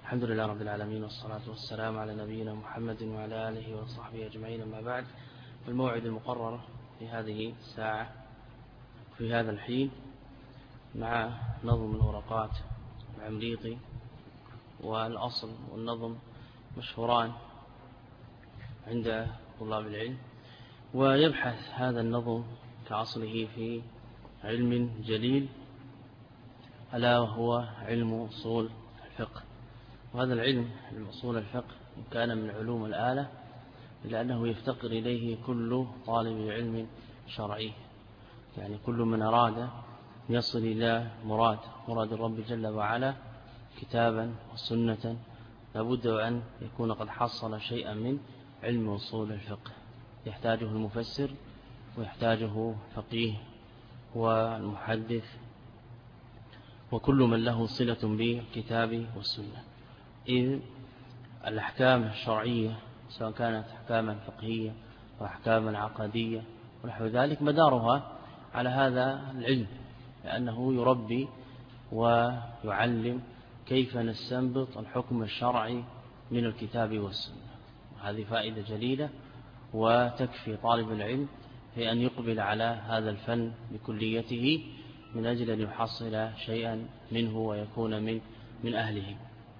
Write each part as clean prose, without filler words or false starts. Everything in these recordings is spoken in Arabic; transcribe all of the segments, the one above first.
الحمد لله رب العالمين، والصلاة والسلام على نبينا محمد وعلى آله وصحبه أجمعين. أما بعد، الموعد المقرر في هذه الساعة في هذا الحين مع نظم الورقات العمريطي، والأصل والنظم مشهوران عند طلاب العلم، ويبحث هذا النظم كأصله في علم جليل ألا وهو علم أصول الفقه. وهذا العلم أصول الفقه كان من علوم الآلة، لأنه يفتقر إليه كل طالب علم شرعي، يعني كل من أراد يصل إلى مراد الرب جل وعلا كتابا وسنة لابد أن يكون قد حصل شيئا من علم أصول الفقه، يحتاجه المفسر ويحتاجه فقيه والمحدث وكل من له صلة بالكتاب والسنة. إذ الأحكام الشرعية سواء كانت أحكاما فقهية وأحكاما عقدية ونحو ذلك مدارها على هذا العلم، لأنه يربي ويعلم كيف نستنبط الحكم الشرعي من الكتاب والسنة. هذه فائدة جليلة وتكفي طالب العلم في أن يقبل على هذا الفن بكليته من أجل أن يحصل شيئا منه ويكون من أهله.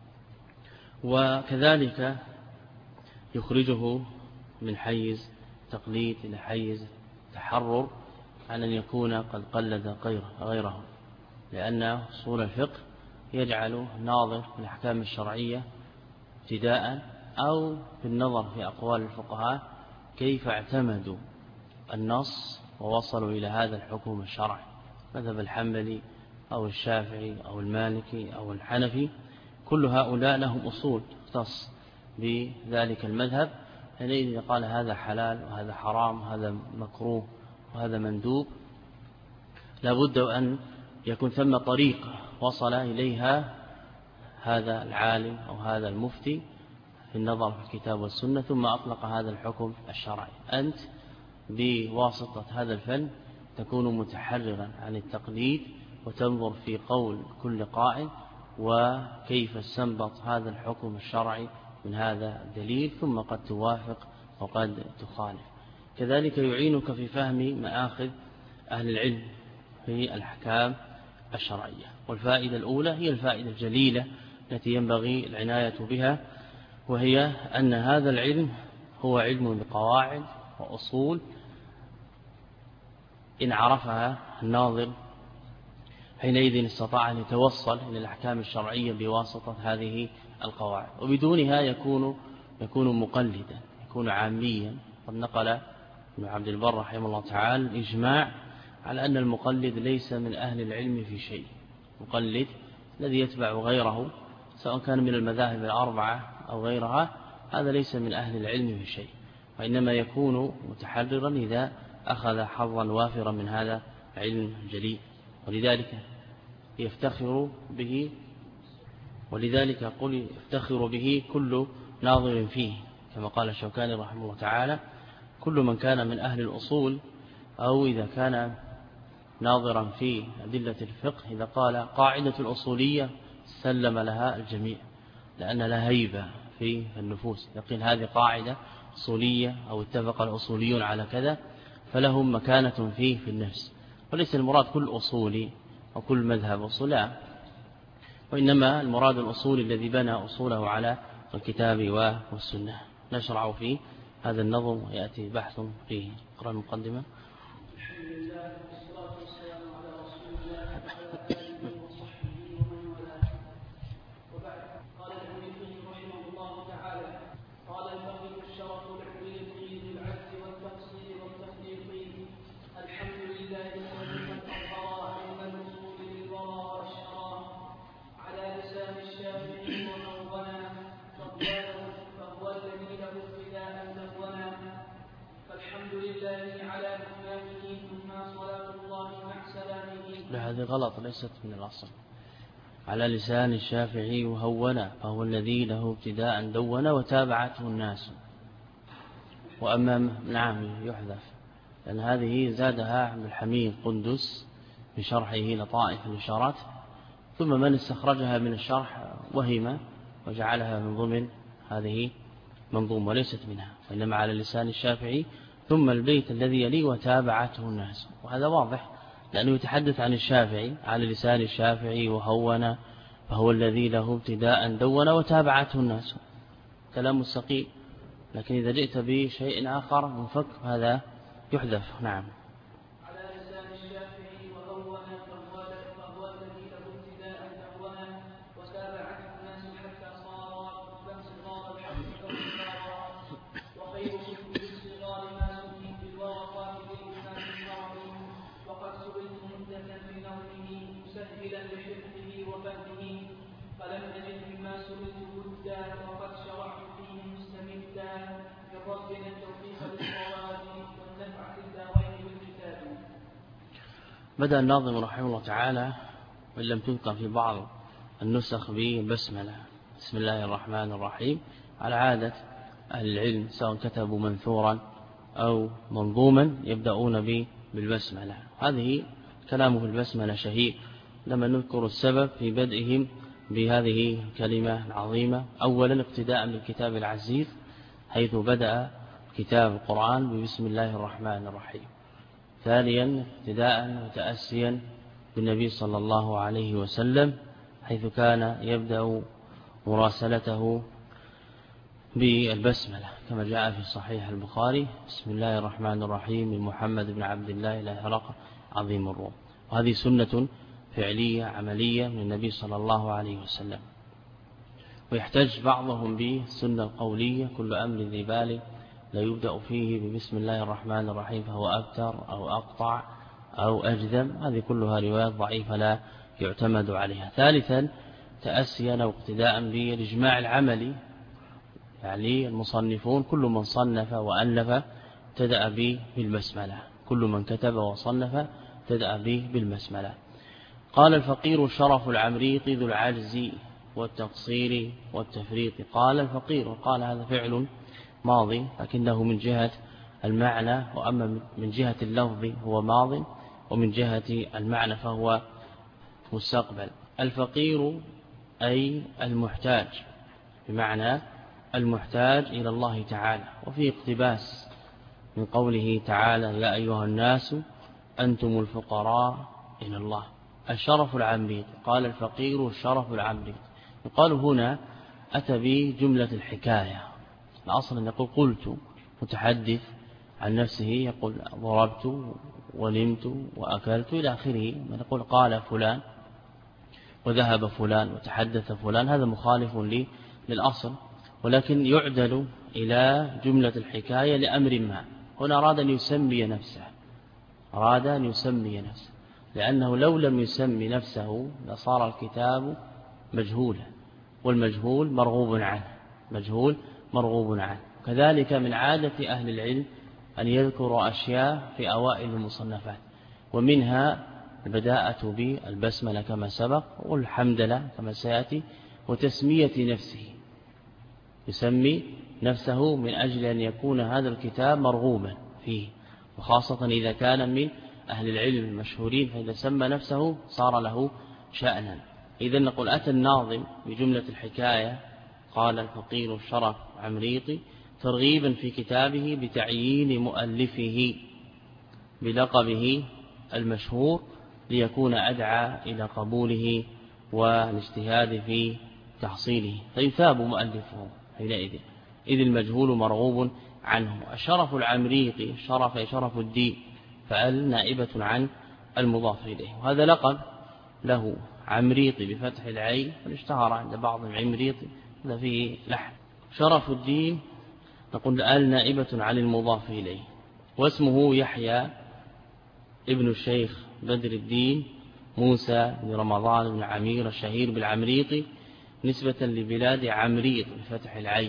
وكذلك يخرجه من حيز تقليد إلى حيز تحرر عن أن يكون قد قلد غيره، لأن أصول الفقه يجعل ناظر في الأحكام الشرعية ابتداء أو بالنظر في أقوال الفقهاء كيف اعتمدوا النص ووصلوا إلى هذا الحكم الشرعي، مذهب الحنبلي أو الشافعي أو المالكي أو الحنفي، كل هؤلاء لهم أصول تختص بذلك المذهب. حينئذ قال هذا حلال وهذا حرام وهذا مكروه وهذا مندوب، لابد أن يكون ثم طريقة وصل إليها هذا العالم أو هذا المفتي في النظر في الكتاب والسنة ثم أطلق هذا الحكم الشرعي. أنت بواسطة هذا الفن تكون متحررا عن التقليد وتنظر في قول كل قائل وكيف استنبط هذا الحكم الشرعي من هذا الدليل، ثم قد توافق وقد تخالف. كذلك يعينك في فهم مآخذ أهل العلم في الأحكام الشرعية. والفائدة الأولى هي الفائدة الجليلة التي ينبغي العناية بها، وهي أن هذا العلم هو علم بقواعد وأصول إن عرفها الناظر حينئذ استطاع أن يتوصل إلى الأحكام الشرعية بواسطة هذه القواعد، وبدونها يكون مقلدا، يكون عاميا. قد نقل ابن عبد البر رحمه الله تعالى الإجماع على أن المقلد ليس من أهل العلم في شيء. المقلد الذي يتبع غيره سواء كان من المذاهب الأربعة أو غيرها، هذا ليس من أهل العلم في شيء، وإنما يكون متحررا إذا أخذ حظا وافرا من هذا العلم الجليل. ولذلك قل يفتخر به كل ناظر فيه، كما قال الشوكاني رحمه الله تعالى: كل من كان من أهل الأصول أو إذا كان ناظرا في أدلة الفقه، إذا قال قاعدة الأصولية سلم لها الجميع، لأن لها هيبة في النفوس. يقول هذه قاعدة أصولية أو اتفق الأصوليون على كذا، فلهم مكانة فيه في النفس. وليس المراد كل أصولي أو كل مذهب أصول، وإنما المراد الأصول الذي بنى أصوله على الكتاب والسنة. نشرع في هذا النظم ويأتي بحث فيه. اقرأ المقدمة. هذه غلط، ليست من الأصل. على لسان الشافعي وهونا، فهو الذي له ابتداء دون وتابعته الناس. وأما نعم يحذف، لأن هذه زادها عبد الحميد قندس بشرحه لطائف الإشارات، ثم من استخرجها من الشرح وهم وجعلها من ضمن هذه منظومة وليست منها، وإنما على لسان الشافعي. ثم البيت الذي يليه وتابعته الناس، وهذا واضح لأنه يتحدث عن الشافعي على لسان الشافعي وهون، فهو الذي له ابتداء دون وتابعته الناس، كلام مستقيم. لكن إذا جئت بشيء آخر منفك هذا يحذف. نعم. على لسان الشافعي وهون فهو الذي له ابتداء دون وتابعته الناس حتى صار الحق كالصغار، وخير كتب الصغار ما سمي بالورقات بالإسلام الشرعي، وقد سئلت مدة في نظمه مسهلا لحفظه وفهمه، فلم أجد مما سئلت بدا، وقد شرعت فيه مستمدا، من ربنا التوفيق للصواب والنفع في الدارين بالكتاب. بدأ الناظم رحمه الله تعالى وإن لم تذكر في بعض النسخ بالبسملة، بسم الله الرحمن الرحيم، على عادة أهل العلم سواء كتبوا منثورا أو منظوما يبدأون بالبسملة. هذه كلامه في البسملة شهير، لما نذكر السبب في بدئهم بهذه الكلمة العظيمة. أولا اقتداء بالكتاب العزيز، حيث بدأ كتاب القرآن ببسم الله الرحمن الرحيم. ثانيا اقتداء وتأسيا بالنبي صلى الله عليه وسلم، حيث كان يبدأ مراسلته بالبسملة كما جاء في صحيح البخاري، بسم الله الرحمن الرحيم من محمد بن عبد الله إلى هرقل عظيم الروم. وهذه سنة فعلية عملية من النبي صلى الله عليه وسلم. ويحتج بعضهم بالسنة القولية، كل أمر ذي بال لا يبدأ فيه ببسم الله الرحمن الرحيم فهو أبتر أو أقطع أو أجذم، هذه كلها روايات ضعيفة لا يعتمد عليها. ثالثا تأسيا أو اقتداء بالإجماع العملي، يعني المصنفون كل من صنف وألف ابتدأ بالبسملة، كل من كتب وصنف ابتدأ بالبسملة. قال الفقير شرف العمريط ذو العجز والتقصير والتفريط. قال الفقير، وقال هذا فعل ماضي لكنه من جهة المعنى، وأما من جهة اللفظ هو ماض، ومن جهة المعنى فهو مستقبل. الفقير أي المحتاج، بمعنى المحتاج إلى الله تعالى. وفي اقتباس من قوله تعالى يا أيها الناس أنتم الفقراء إلى الله. الشرف العمريط، قال الفقير الشرف العمريط. يقال هنا أتى بجملة الحكاية، الأصل أن يقول قلت، متحدث عن نفسه يقول ضربت ونمت وأكلت إلى آخره، من يقول قال فلان وذهب فلان وتحدث فلان، هذا مخالف للأصل، ولكن يعدل إلى جملة الحكاية لأمر ما. هنا أراد أن يسمي نفسه، أراد أن يسمي نفسه، لأنه لو لم يسمي نفسه لصار الكتاب مجهولا، والمجهول مرغوب عنه، مجهول مرغوب عنه. كذلك من عادة أهل العلم أن يذكروا أشياء في أوائل المصنفات، ومنها البداءة بالبسملة كما سبق، والحمدلله كما سيأتي، وتسمية نفسه، يسمي نفسه من أجل أن يكون هذا الكتاب مرغوبا فيه، وخاصة إذا كان من أهل العلم المشهورين، فإذا سمى نفسه صار له شأنا. إذن نقول أتى الناظم بجملة الحكاية قال الفقير الشرف عمريطي ترغيبا في كتابه بتعيين مؤلفه بلقبه المشهور، ليكون أدعى إلى قبوله والاجتهاد في تحصيله، فيثاب مؤلفه حينئذ، إذ المجهول مرغوب عنه. الشرف العمريطي، شرف الدين، فأل نائبة عن المضاف إليه، وهذا لقب له عمريطي بفتح العين، فاشتهر عند بعضهم عمريطي، هذا فيه لحن. شرف الدين نقول أل نائبة عن المضاف إليه. واسمه يحيى ابن الشيخ بدر الدين موسى بن رمضان بن عمير الشهير بالعمريطي، نسبة لبلاد عمريط بفتح العين،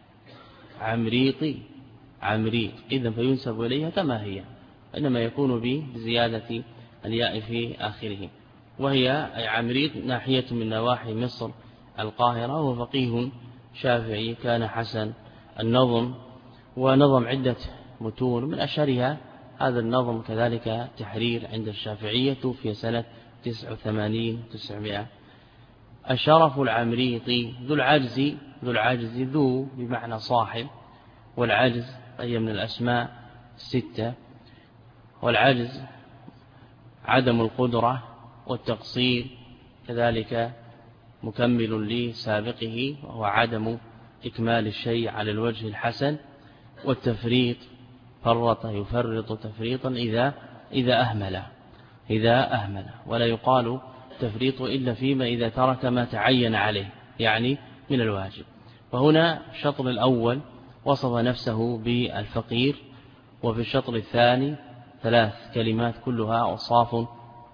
عمريطي عمريط، إذن فينسب إليها كما هي، إنما يكون بزيادة الياء في آخره. وهي أي عمريط ناحية من نواحي مصر القاهرة، وفقيه شافعي كان حسن النظم، ونظم عدة متون، من أشهرها هذا النظم كذلك تحرير عند الشافعية في سنة 89-900 الشرف العمريطي ذو العجز ذو بمعنى صاحب، والعجز هي من الأسماء 6، والعجز عدم القدرة والتقصير، كذلك مكمل لسابقه وهو عدم إكمال الشيء على الوجه الحسن، والتفريط فرط يفرط تفريطا إذا أهمل، ولا يقال تفريط إلا فيما إذا ترك ما تعين عليه يعني من الواجب. وهنا الشطر الأول وصف نفسه بالفقير، وفي الشطر الثاني 3 كلمات كلها أوصاف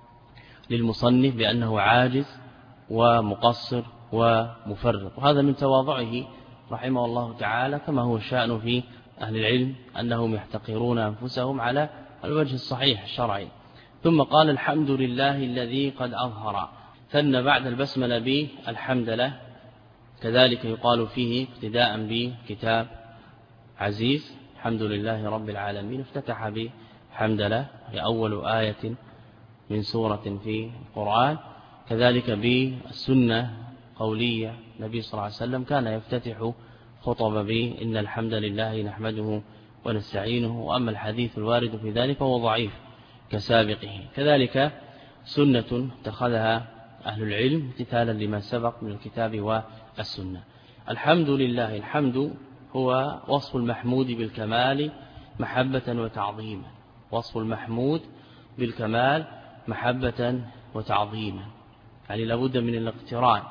للمصنف بأنه عاجز ومقصر ومفرط، وهذا من تواضعه رحمه الله تعالى، كما هو الشأن في أهل العلم أنهم يحتقرون أنفسهم على الوجه الصحيح الشرعي. ثم قال الحمد لله الذي قد أظهر، ثنى بعد البسملة بالحمد له، كذلك يقال فيه ابتداء بكتاب عزيز الحمد لله رب العالمين، افتتح بحمد له، هي أول آية من سورة في القرآن. كذلك بالسنة قولية النبي صلى الله عليه وسلم كان يفتتح خطب إن الحمد لله نحمده ونستعينه، وأما الحديث الوارد في ذلك فهو ضعيف كسابقه. كذلك سنة اتخذها أهل العلم امتثالا لما سبق من الكتاب والسنة. الحمد لله، الحمد هو وصف المحمود بالكمال محبة وتعظيما، وصف المحمود بالكمال محبة وتعظيما، يعني لابد من الاقتران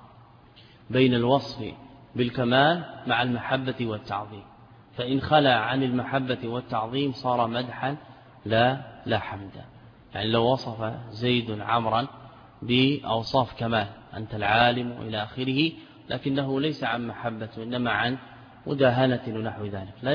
بين الوصف بالكمال مع المحبة والتعظيم، فإن خلى عن المحبة والتعظيم صار مدحا لا حمدا. يعني لو وصف زيد عمرا بأوصاف كمال أنت العالم إلى آخره، لكنه ليس عن محبة إنما عن مداهنة ونحو ذلك، لا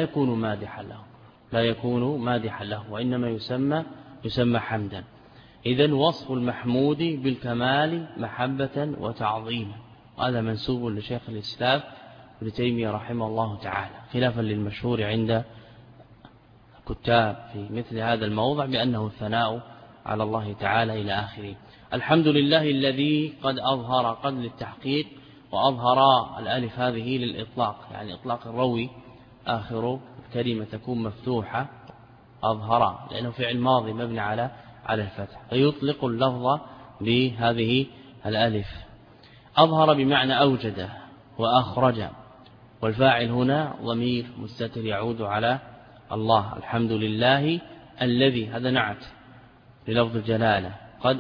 يكون مادحا له وإنما يسمى حمدا. إذن وصف المحمود بالكمال محبة وتعظيما، وهذا منسوب لشيخ الإسلام ابن تيمية رحمه الله تعالى، خلافا للمشهور عند كتاب في مثل هذا الموضع بأنه الثناء على الله تعالى إلى آخره. الحمد لله الذي قد أظهر، قد للتحقيق، وأظهر الألف هذه للإطلاق، يعني إطلاق الروي آخر الكلمة تكون مفتوحة أظهر، لأنه فعل ماضي مبني على الفتح، فيطلق اللفظ بهذه الألف. أظهر بمعنى أوجد وأخرج، والفاعل هنا ضمير مستتر يعود على الله. الحمد لله الذي، هذا نعت للفظ الجلالة. قد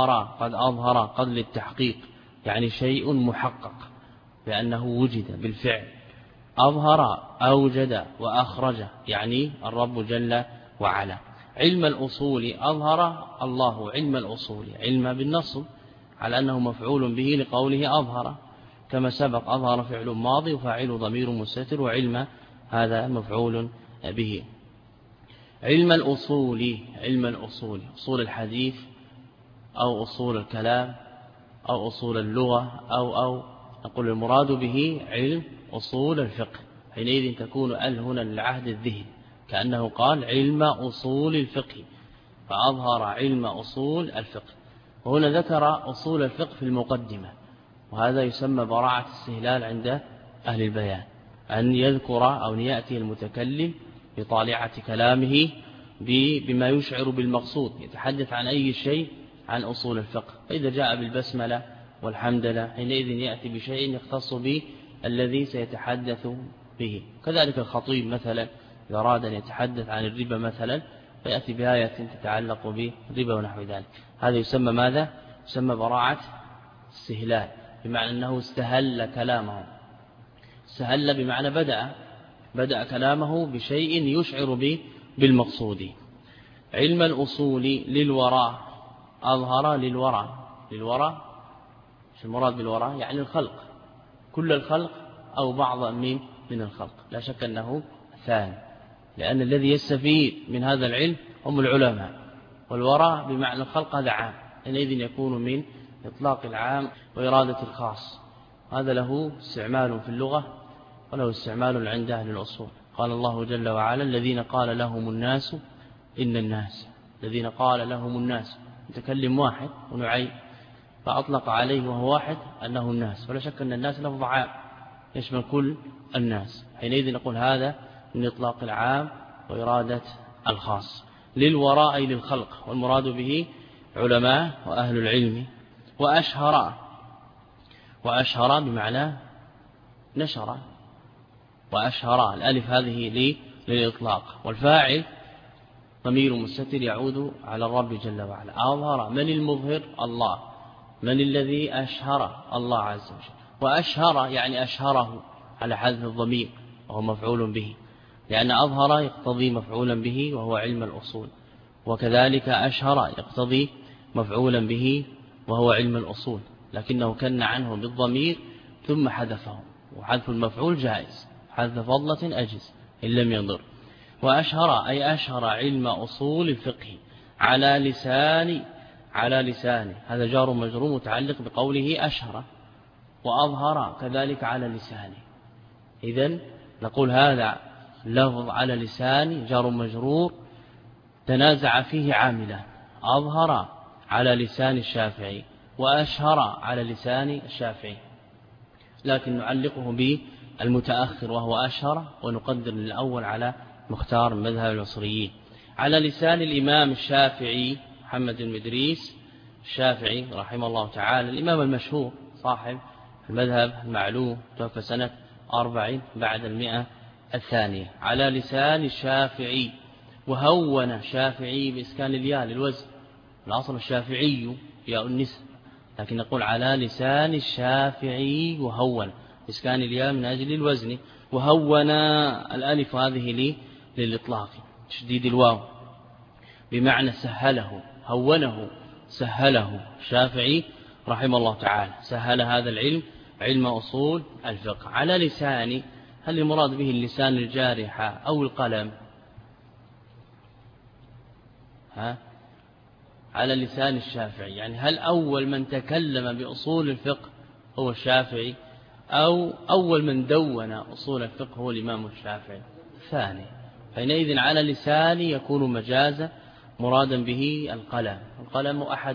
أظهر قد للتحقيق، يعني شيء محقق لأنه وجد بالفعل. أظهر أوجد وأخرج، يعني الرب جل وعلا. علم الأصول، أظهر الله علم الأصول، علم بالنصب على أنه مفعول به لقوله أظهر، كما سبق أظهر فعل ماضي وفاعل ضمير مستتر، وعلم هذا مفعول به. علم الأصول، أصول الحديث أو أصول الكلام أو أصول اللغة أو نقول المراد به علم أصول الفقه، حينئذ تكون هنا للعهد الذهن كأنه قال علم أصول الفقه، فأظهر علم أصول الفقه. وهنا ذكر أصول الفقه في المقدمة، وهذا يسمى براعة استهلال عند أهل البيان، أن يذكر أو أن يأتي المتكلم بطالعة كلامه بما يشعر بالمقصود، يتحدث عن أي شيء عن أصول الفقه. فإذا جاء بالبسملة والحمد لله حينئذ يأتي بشيء يختص به الذي سيتحدث به. كذلك الخطيب مثلا إذا أراد أن يتحدث عن الربا مثلا فيأتي بآية تتعلق بالربا ونحو ذلك. هذا يسمى ماذا؟ يسمى براعة استهلال، بمعنى أنه استهل كلامه. استهل بمعنى بدأ كلامه بشيء يشعر به بالمقصود. علم الأصول للوراء، أظهر للوراء شو المراد بالوراء؟ يعني الخلق، كل الخلق أو بعض من الخلق، لا شك أنه ثاني، لأن الذي يستفيد من هذا العلم هم العلماء، والوراء بمعنى الخلق هذا عام، حينئذ يكون من إطلاق العام وإرادة الخاص. هذا له استعمال في اللغة وله استعمال عند أهل الأصول. قال الله جل وعلا الذين قال لهم الناس إن الناس، الذين قال لهم الناس، متكلم واحد ونعي فأطلق عليه وهو واحد أنه الناس، ولا شك أن الناس لفظ عام يشمل كل الناس. حينئذ نقول هذا من إطلاق العام وإرادة الخاص. للوراء أي للخلق، والمراد به علماء وأهل العلم. وأشهر بمعنى نشر، وأشهر الألف هذه للإطلاق، والفاعل ضمير مستتر يعود على الرب جل وعلا. أظهر، من المظهر؟ الله. من الذي أشهر؟ الله عز وجل. وأشهر يعني أشهره على حذف الضمير وهو مفعول به، لأن أظهر يقتضي مفعولا به وهو علم الأصول، وكذلك أشهر يقتضي مفعولا به وهو علم الأصول، لكنه كن عنه بالضمير ثم حذفه، وحذف المفعول جائز، حذف فضلة أجز إن لم يضر. وأشهر أي أشهر علم أصول الفقه على لسانه، هذا جار مجرور متعلق بقوله أشهر، وأظهر كذلك على لسانه. إذن نقول هذا لفظ على لسان جار مجرور تنازع فيه عاملان، أظهر على لسان الشافعي وأشهر على لسان الشافعي، لكن نعلقه بالمتأخر وهو أشهر، ونقدر الأول على مختار مذهب البصريين. على لسان الإمام الشافعي محمد بن إدريس الشافعي رحمه الله تعالى، الإمام المشهور صاحب المذهب المعلوم، توفى سنة 40 بعد 100 على لسان الشافعي. وهون شافعي بإسكان الياء للوزن، الأصل الشافعي ياء النسب، لكن نقول على لسان الشافعي وهون بإسكان الياء من أجل الوزن. وهون الألف هذه للإطلاق، تشديد الواو بمعنى سهله، هونه سهله الشافعي رحمه الله تعالى، سهل هذا العلم، علم أصول الفقه. على لسان، هل المراد به اللسان الجارحة أو القلم؟ على لسان الشافعي، يعني هل أول من تكلم بأصول الفقه هو الشافعي، أو أول من دون أصول الفقه هو الإمام الشافعي؟ ثاني. حينئذ على لسان يكون مجازا مرادا به القلم، القلم أحد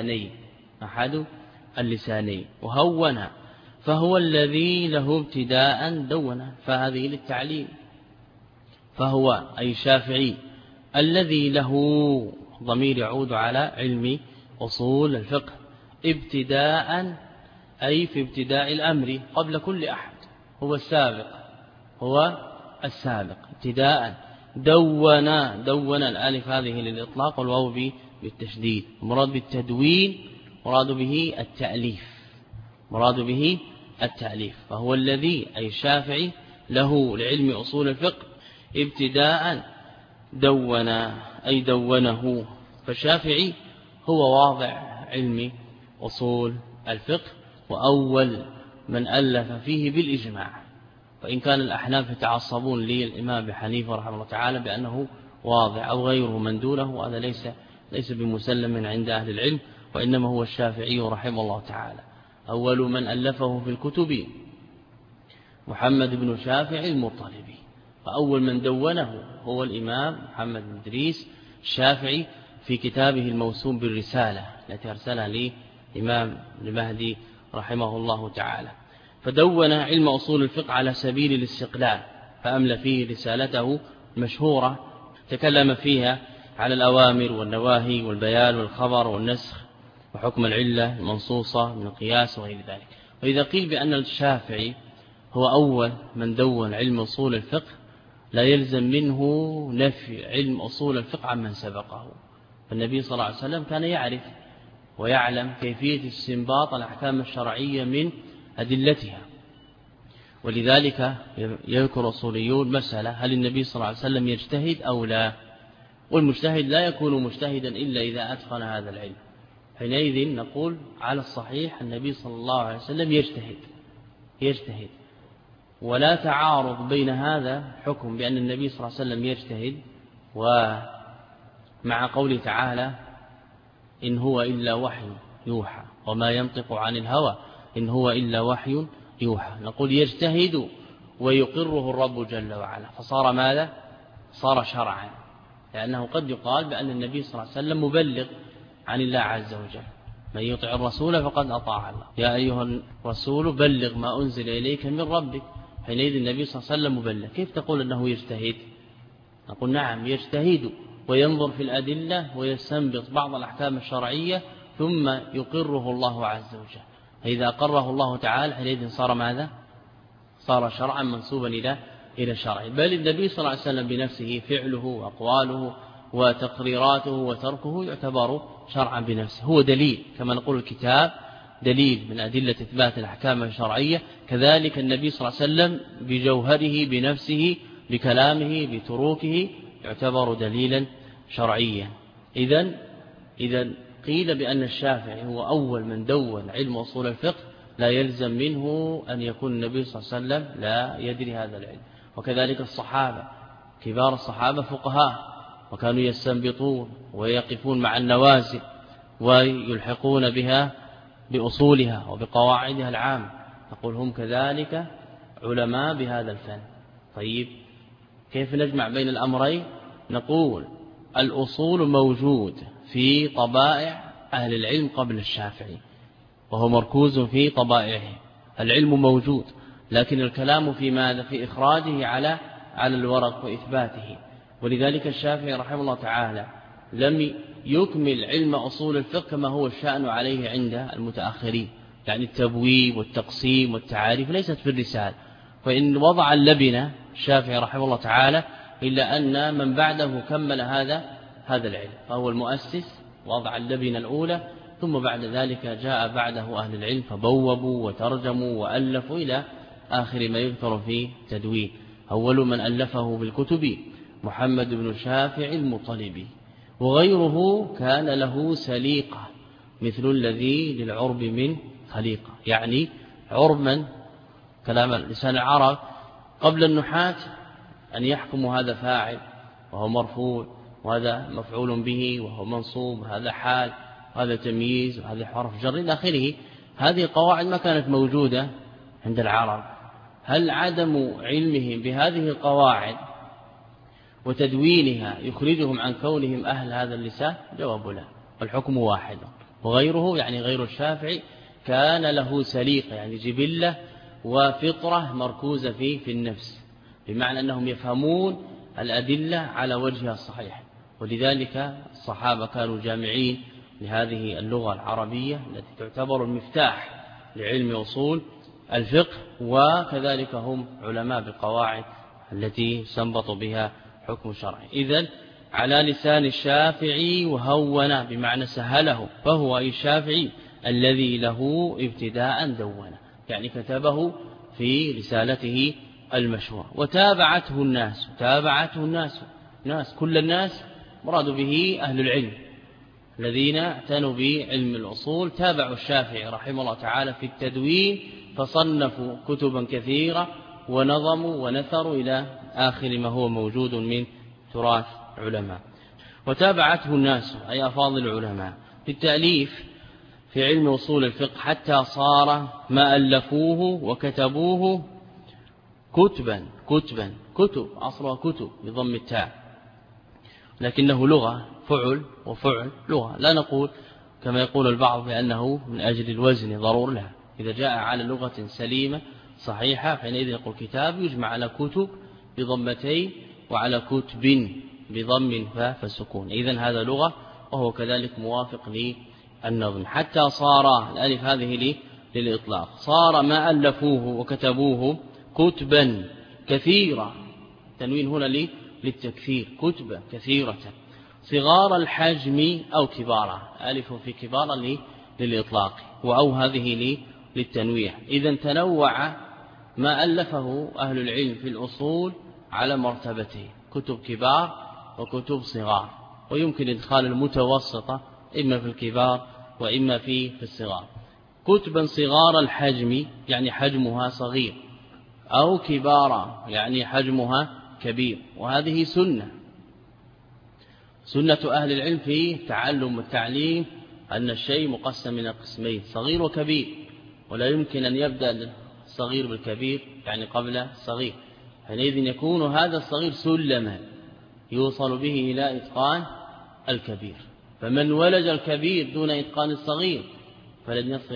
اللسانين. وهون فهو الذي له ابتداء دون، فهذه للتعليم، فهو أي شافعي الذي له ضمير يعود على علم أصول الفقه، ابتداء أي في ابتداء الأمر قبل كل أحد، هو السابق ابتداء. دون الألف هذه للإطلاق والواو بالتشديد. المراد بالتدوين مراد به التأليف. فهو الذي أي الشافعي له لعلم أصول الفقه ابتداء دون أي دونه. فالشافعي هو واضع علم أصول الفقه وأول من ألف فيه بالإجماع، وإن كان الأحناف يتعصبون للإمام أبي حنيفة رحمه الله تعالى بأنه واضع أو غيره من دونه، وهذا ليس بمسلم عند أهل العلم، وإنما هو الشافعي رحمه الله تعالى. أول من ألفه في الكتب محمد بن شافع المطلبي، فأول من دونه هو الإمام محمد بن إدريس الشافعي في كتابه الموسوم بالرسالة التي أرسلها لإمام المهدي رحمه الله تعالى. فدون علم أصول الفقه على سبيل الاستقلال، فأمل فيه رسالته المشهورة تكلم فيها على الأوامر والنواهي والبيان والخبر والنسخ وحكم العلة المنصوصة من القياس وغير ذلك. وإذا قيل بأن الشافعي هو أول من دون علم أصول الفقه لا يلزم منه نفي علم أصول الفقه عمن سبقه، فالنبي صلى الله عليه وسلم كان يعرف ويعلم كيفية استنباط الأحكام الشرعية من أدلتها. ولذلك يذكر أصوليون مسألة: هل النبي صلى الله عليه وسلم يجتهد أو لا؟ والمجتهد لا يكون مجتهدا إلا إذا أتقن هذا العلم. حينئذ نقول على الصحيح النبي صلى الله عليه وسلم يجتهد، ولا تعارض بين هذا حكم بأن النبي صلى الله عليه وسلم يجتهد ومع قوله تعالى: إن هو إلا وحي يوحى وما ينطق عن الهوى إن هو إلا وحي يوحى. نقول يجتهد ويقره الرب جل وعلا، فصار ماذا؟ صار شرعا، لأنه قد يقال بأن النبي صلى الله عليه وسلم مبلغ عن الله عز وجل، من يطع الرسول فقد أطاع الله. يا أيها الرسول بلغ ما أنزل إليك من ربك. حينئذ النبي صلى الله عليه وسلم مبلغ. كيف تقول أنه يجتهد؟ نقول نعم يجتهد وينظر في الأدلة ويستنبط بعض الأحكام الشرعية ثم يقره الله عز وجل. فإذا أقره الله تعالى حينئذ صار ماذا؟ صار شرعا منسوبا إلى الشرع. بل النبي صلى الله عليه وسلم بنفسه فعله وأقواله وتقريراته وتركه يعتبر شرعا بنفسه، هو دليل كما نقول الكتاب دليل من أدلة إثبات الأحكام الشرعية، كذلك النبي صلى الله عليه وسلم بجوهره بنفسه بكلامه بتروكه يعتبر دليلا شرعيا. إذن قيل بأن الشافعي هو أول من دون علم أصول الفقه لا يلزم منه أن يكون النبي صلى الله عليه وسلم لا يدري هذا العلم. وكذلك الصحابة كبار الصحابة فقهاء وكانوا يستنبطون ويقفون مع النوازل ويلحقون بها بأصولها وبقواعدها العامة، نقول هم كذلك علماء بهذا الفن. طيب كيف نجمع بين الأمرين؟ نقول الأصول موجود في طبائع أهل العلم قبل الشافعي وهو مركوز في طبائعه، العلم موجود لكن الكلام في ماذا؟ في إخراجه على الورق وإثباته. ولذلك الشافعي رحمه الله تعالى لم يكمل علم أصول الفقه كما هو الشأن عليه عند المتأخرين، يعني التبويب والتقسيم والتعاريف ليست في الرسالة، فإن وضع اللبنة الشافعي رحمه الله تعالى إلا أن من بعده كمل هذا العلم، فهو المؤسس وضع اللبنة الأولى، ثم بعد ذلك جاء بعده أهل العلم فبوبوا وترجموا وألفوا إلى آخر ما يذكر في تدوين. أول من ألفه بالكتب محمد بن شافع المطلبي، وغيره كان له سليقة مثل الذي للعرب من خليقة، يعني عربا كلام لسان العرب قبل النحاة أن يحكموا هذا فاعل وهو مرفوع وهذا مفعول به وهو منصوب، هذا حال وهذا تمييز وهذا حرف جر إلى آخره. هذه القواعد ما كانت موجودة عند العرب. هل عدم علمهم بهذه القواعد وتدوينها يخرجهم عن كونهم أهل هذا اللسان؟ جواب لا، والحكم واحد. وغيره يعني غير الشافعي كان له سليقة، يعني جبلة وفطرة مركوزة في النفس، بمعنى أنهم يفهمون الأدلة على وجهها الصحيح. ولذلك الصحابة كانوا جامعين لهذه اللغة العربية التي تعتبر المفتاح لعلم أصول الفقه، وكذلك هم علماء بالقواعد التي سنبط بها حكم شرعي. إذن على لسان الشافعي وهون بمعنى سهله، فهو أي الشافعي الذي له ابتداء دونه، يعني كتبه في رسالته المشهورة. وتابعته الناس كل الناس مراد به أهل العلم الذين اعتنوا بعلم الأصول، تابعوا الشافعي رحمه الله تعالى في التدوين، فصنفوا كتبا كثيرة ونظموا ونثروا إلى آخر ما هو موجود من تراث علماء. وتابعته الناس أي أفاضل العلماء في التأليف في علم أصول الفقه حتى صار ما ألفوه وكتبوه كتب أصلها كتب بضم التاء، لكنه لغة فعل وفعل لغة، لا نقول كما يقول البعض بأنه من أجل الوزن ضرور لها. إذا جاء على لغة سليمة صحيحة حينئذ يقول كتاب يجمع على كتب بضمتين وعلى كتب بضم فسكون، إذن هذا لغة وهو كذلك موافق للنظم. حتى صار الألف هذه للإطلاق، صار ما ألفوه وكتبوه كتبا كثيرة، تنوين هنا للتكثير، كتبا كثيرة، صغار الحجم أو كبارا، ألف في كبارا للإطلاق وأو هذه للتنويع. إذن تنوع ما ألفه أهل العلم في الأصول على مرتبتين، كتب كبار وكتب صغار، ويمكن إدخال المتوسطة إما في الكبار وإما في الصغار. كتبا صغار الحجم يعني حجمها صغير، أو كبارا يعني حجمها كبير. وهذه سنة أهل العلم في التعلم والتعليم أن الشيء مقسم من قسمين، صغير وكبير، ولا يمكن أن يبدأ الصغير بالكبير يعني قبل الصغير، حينئذ يكون هذا الصغير سلما يوصل به إلى إتقان الكبير. فمن ولج الكبير دون إتقان الصغير فلن يصل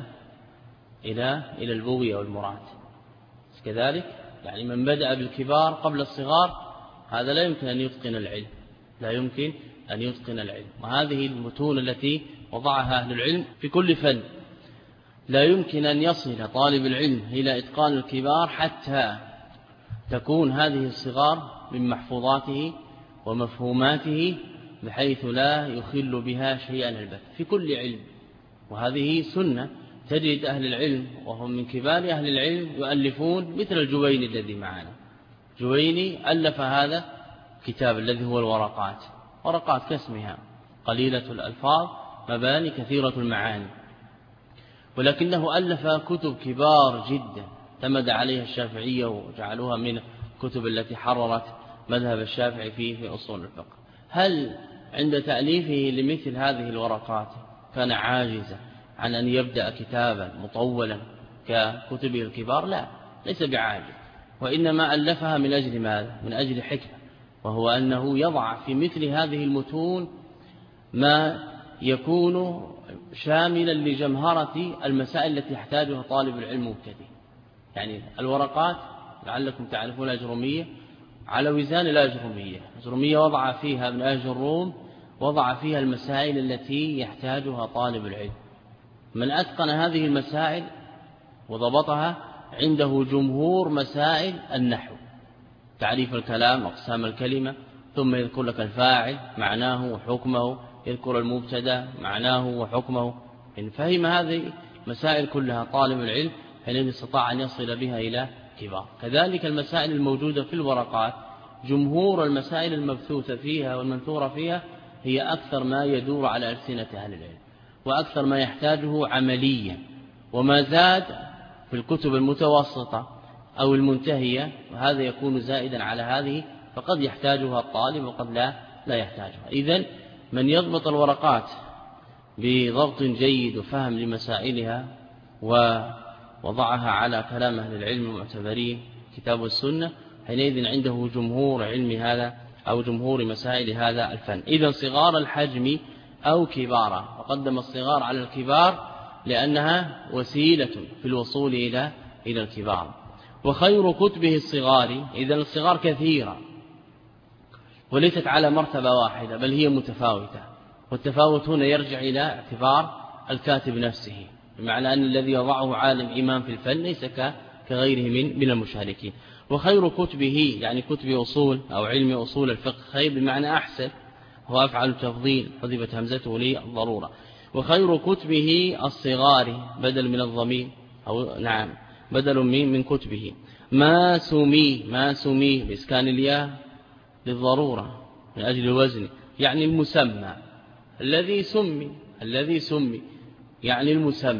إلى البغي أو المراد. كذلك يعني من بدأ بالكبار قبل الصغار هذا لا يمكن أن يتقن العلم، لا يمكن أن يتقن العلم. وهذه المتون التي وضعها أهل العلم في كل فن، لا يمكن أن يصل طالب العلم إلى إتقان الكبار حتى تكون هذه الصغار من محفوظاته ومفهوماته بحيث لا يخل بها شيئا البت في كل علم. وهذه سنة تجد أهل العلم وهم من كبار أهل العلم يؤلفون، مثل الجويني الذي معنا. جويني ألف هذا كتاب الذي هو الورقات، ورقات كاسمها قليلة الألفاظ مباني كثيرة المعاني، ولكنه ألف كتب كبار جدا اعتمد عليها الشافعية وجعلوها من الكتب التي حررت مذهب الشافعي في أصول الفقه. هل عند تأليفه لمثل هذه الورقات كان عاجزا عن أن يبدأ كتابا مطولا ككتبه الكبار؟ لا، ليس بعاجز، وإنما ألفها من أجل ماذا؟ من أجل حكمة، وهو أنه يضع في مثل هذه المتون ما يكون شاملا لجمهرة المسائل التي يحتاجها طالب العلم مبتدئ. يعني الورقات لعلكم تعرفون الأجرومية على وزان الأجرومية. الأجرومية وضع فيها ابن الروم وضع فيها المسائل التي يحتاجها طالب العلم. من أتقن هذه المسائل وضبطها عنده جمهور مسائل النحو، تعريف الكلام، أقسام الكلمة، ثم يذكر لك الفاعل معناه وحكمه، يذكر المبتدا معناه وحكمه. إن فهم هذه المسائل كلها طالب العلم حينئذ استطاع أن يصل بها إلى كبار. كذلك المسائل الموجودة في الورقات جمهور المسائل المبثوثة فيها والمنثورة فيها هي أكثر ما يدور على ألسنة أهل العلم وأكثر ما يحتاجه عمليا، وما زاد في الكتب المتوسطة أو المنتهية وهذا يكون زائدا على هذه فقد يحتاجها الطالب وقد لا يحتاجها. إذن من يضبط الورقات بضبط جيد وفهم لمسائلها ووضعها على كلام أهل العلم المعتبرين كتاب السنة حينئذ عنده جمهور علم هذا أو جمهور مسائل هذا الفن. إذن صغار الحجم أو كبارا، وقدم الصغار على الكبار لأنها وسيلة في الوصول إلى الكبار. وخير كتبه الصغار، إذن الصغار كثيرة وليست على مرتبة واحدة بل هي متفاوتة، والتفاوت هنا يرجع إلى اعتبار الكاتب نفسه، بمعنى أن الذي يضعه عالم إمام في الفن ليس كغيره من المشاركين. وخير كتبه يعني كتب أصول أو علم أصول الفقه، خير بمعنى أحسن، هو أفعل تفضيل حذفت همزته للضرورة. وخير كتبه الصغار بدل من الضمير أو نعم بدل من كتبه. ما سمي بإسكان الياء للضرورة من أجل الوزن، يعني المسمى الذي سمي يعني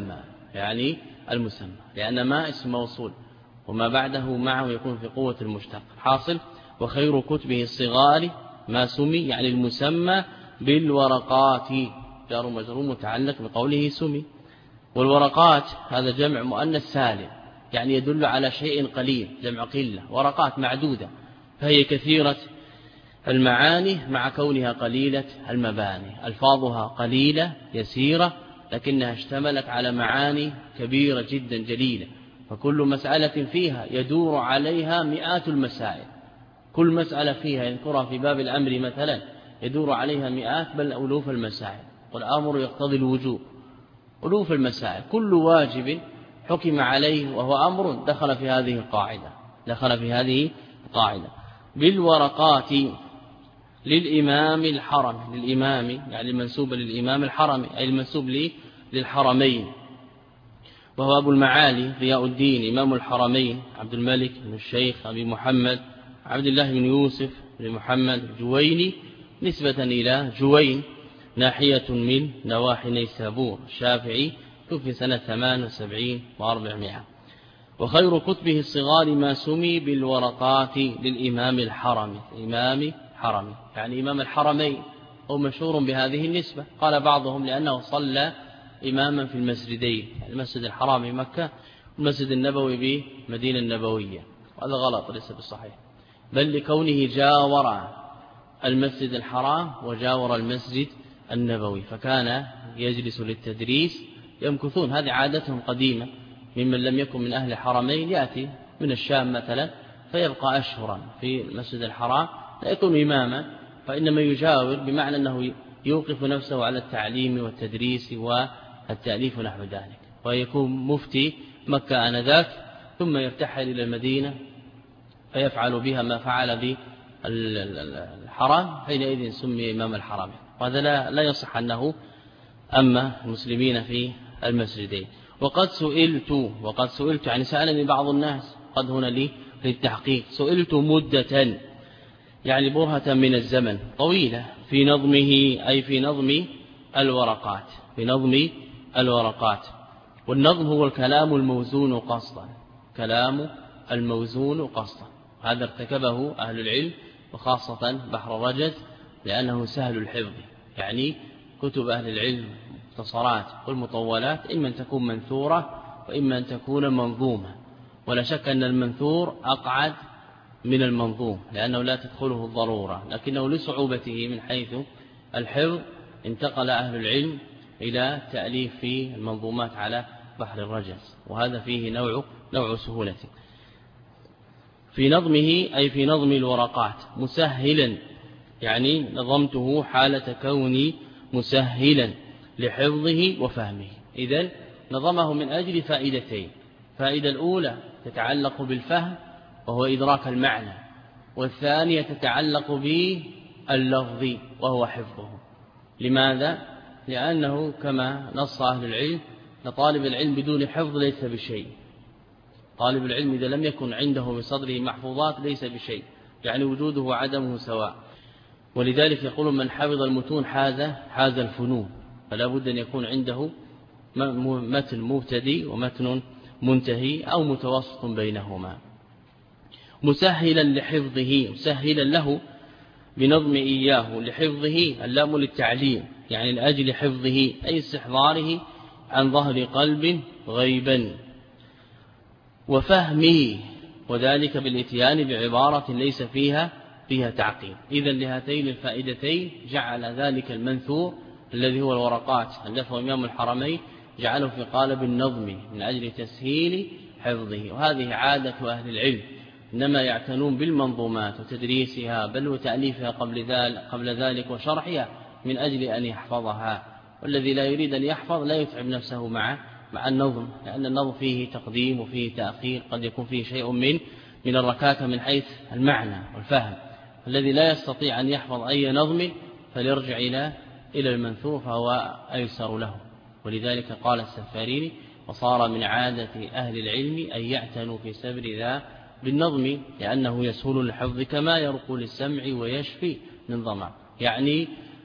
المسمى لأن ما اسم موصول وما بعده معه يكون في قوة المشتق. حاصل وخير كتبه الصغار ما سمي يعني المسمى بالورقات، جار مجرور متعلق بقوله سمي. والورقات هذا جمع مؤنث سالم يعني يدل على شيء قليل، جمع قلة، ورقات معدودة فهي كثيرة المعاني مع كونها قليلة المباني، ألفاظها قليلة يسيرة لكنها اشتملت على معاني كبيرة جدا جليلة، فكل مسألة فيها يدور عليها مئات المسائل، كل مسألة فيها يذكرها في باب الأمر مثلا يدور عليها مئات بل ألوف المسائل، والأمر يقتضي الوجوب، ألوف المسائل، كل واجب حكم عليه وهو أمر دخل في هذه القاعدة. بالورقات للإمام الحرم، للإمام يعني المنسوب للإمام الحرم أي المنسوب للحرمين، وهو أبو المعالي ضياء الدين إمام الحرمين عبد الملك بن الشيخ أبي محمد عبد الله بن يوسف بن محمد الجويني نسبة إلى جوين ناحية من نواحي نيسابور، الشافعي توفي سنة 78 و400. وخير كتبه الصغار ما سمي بالورقات للإمام الحرمي، إمام حرمي يعني إمام الحرمين، هو مشهور بهذه النسبة. قال بعضهم لأنه صلى إماما في المسجدين، المسجد الحرام في مكة والمسجد النبوي بمدينة النبوية، وهذا غلط ليس بالصحيح، بل لكونه جاور المسجد الحرام وجاور المسجد النبوي، فكان يجلس للتدريس يمكثون، هذه عادتهم قديمة. ممن لم يكن من أهل الحرمين يأتي من الشام مثلا فيبقى أشهرا في المسجد الحرام، لا يكون إماما، فإنما يجاور، بمعنى أنه يوقف نفسه على التعليم والتدريس والتأليف ونحو ذلك، ويكون مفتي مكة آنذاك، ثم يرتحل إلى المدينة فيفعل بها ما فعل بالحرام، حينئذ سمي إمام الحرم. وهذا لا يصح أنه أما المسلمين في المسجدين. وقد سئلت يعني سألني بعض الناس، قد هنا لي للتحقيق، سئلت مدة يعني برهة من الزمن طويلة في نظمه، أي في نظم الورقات، في نظم الورقات. والنظم هو الكلام الموزون قصدا، كلام الموزون قصدا. هذا ارتكبه أهل العلم وخاصة بحر الرجز لأنه سهل الحفظ. يعني كتب أهل العلم المختصرات والمطولات إما أن تكون منثورة وإما أن تكون منظومة، ولا شك أن المنثور أقعد من المنظوم لأنه لا تدخله الضرورة، لكنه لصعوبته من حيث الحفظ انتقل أهل العلم إلى تأليف في المنظومات على بحر الرجز، وهذا فيه نوع سهولة. في نظمه أي في نظم الورقات مسهلا، يعني نظمته حالة كوني مسهلا لحفظه وفهمه. إذن نظمه من أجل فائدتين: فائدة الأولى تتعلق بالفهم وهو إدراك المعنى، والثانية تتعلق باللفظ وهو حفظه. لماذا؟ لأنه كما نص أهل العلم لطالب العلم بدون حفظ ليس بشيء. طالب العلم إذا لم يكن عنده بصدره محفوظات ليس بشيء، يعني وجوده وعدمه سواء. ولذلك يقول من حفظ المتون حاز الفنون، فلا بد أن يكون عنده متن مبتدئ ومتن منتهي أو متوسط بينهما. مسهلا لحفظه، مسهلا له بنظم إياه لحفظه، اللام للتعليم يعني لأجل حفظه أي استحضاره عن ظهر قلب غيبا، وفهمه، وذلك بالاتيان بعبارة ليس فيها تعقيد. إذن لهاتين الفائدتين جعل ذلك المنثور الذي هو الورقات ألفه إمام الحرمين جعله في قالب النظم من أجل تسهيل حفظه. وهذه عادة أهل العلم، إنما يعتنون بالمنظومات وتدريسها بل وتأليفها قبل ذلك وشرحها من أجل أن يحفظها. والذي لا يريد أن يحفظ لا يتعب نفسه مع النظم، لأن النظم فيه تقديم وفيه تأخير، قد يكون فيه شيء من الركاكة من حيث المعنى والفهم. الذي لا يستطيع أن يحفظ أي نظم فليرجع إلى المنثور فهو أيسر له. ولذلك قال السفاريني: وصار من عادة أهل العلم أن يعتنوا في سبر ذا بالنظم لأنه يسهل الحفظ كما يرقو للسمع ويشفي من ظمأ. يعني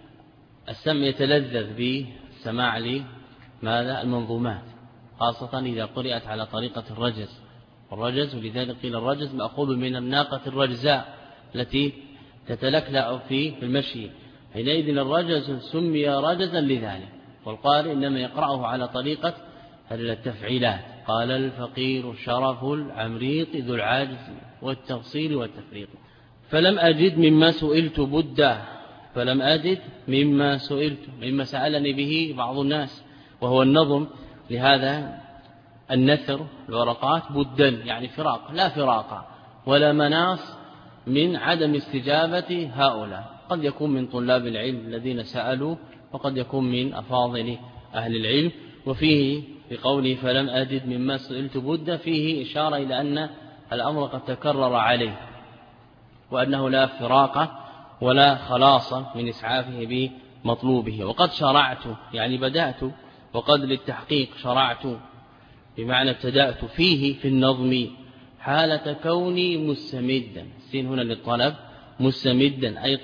السمع يتلذذ بالسماع لماذا؟ المنظومات، خاصة إذا قرأت على طريقة الرجز. ولذلك قيل الرجز مأخوذ من الناقة الرجزاء التي تتلكلأ في المشي، حينئذ الرجز سمي رجزا لذلك. والقارئ إنما يقرأه على طريقة التفعيلات. قال الفقير شرف العمريط ذو العجز والتفصيل والتفريط. فلم أجد مما سئلت بدا، فلم أجد مما سألني به بعض الناس، وهو النظم لهذا النثر الورقات بدا، يعني فراق، لا فراق ولا مناص من عدم استجابة هؤلاء. قد يكون من طلاب العلم الذين سألوا، وقد يكون من أفاضل أهل العلم. وفيه بقوله فلم أجد مما سئلت بدا فيه إشارة إلى أن الأمر قد تكرر عليه، وأنه لا فراق ولا خلاص من إسعافه بمطلوبه. وقد شرعت يعني بدأت، وقد للتحقيق شرعت بمعنى ابتدأت فيه في النظم حالة كوني مستمدا. السين هنا للطلب، مستمدا أي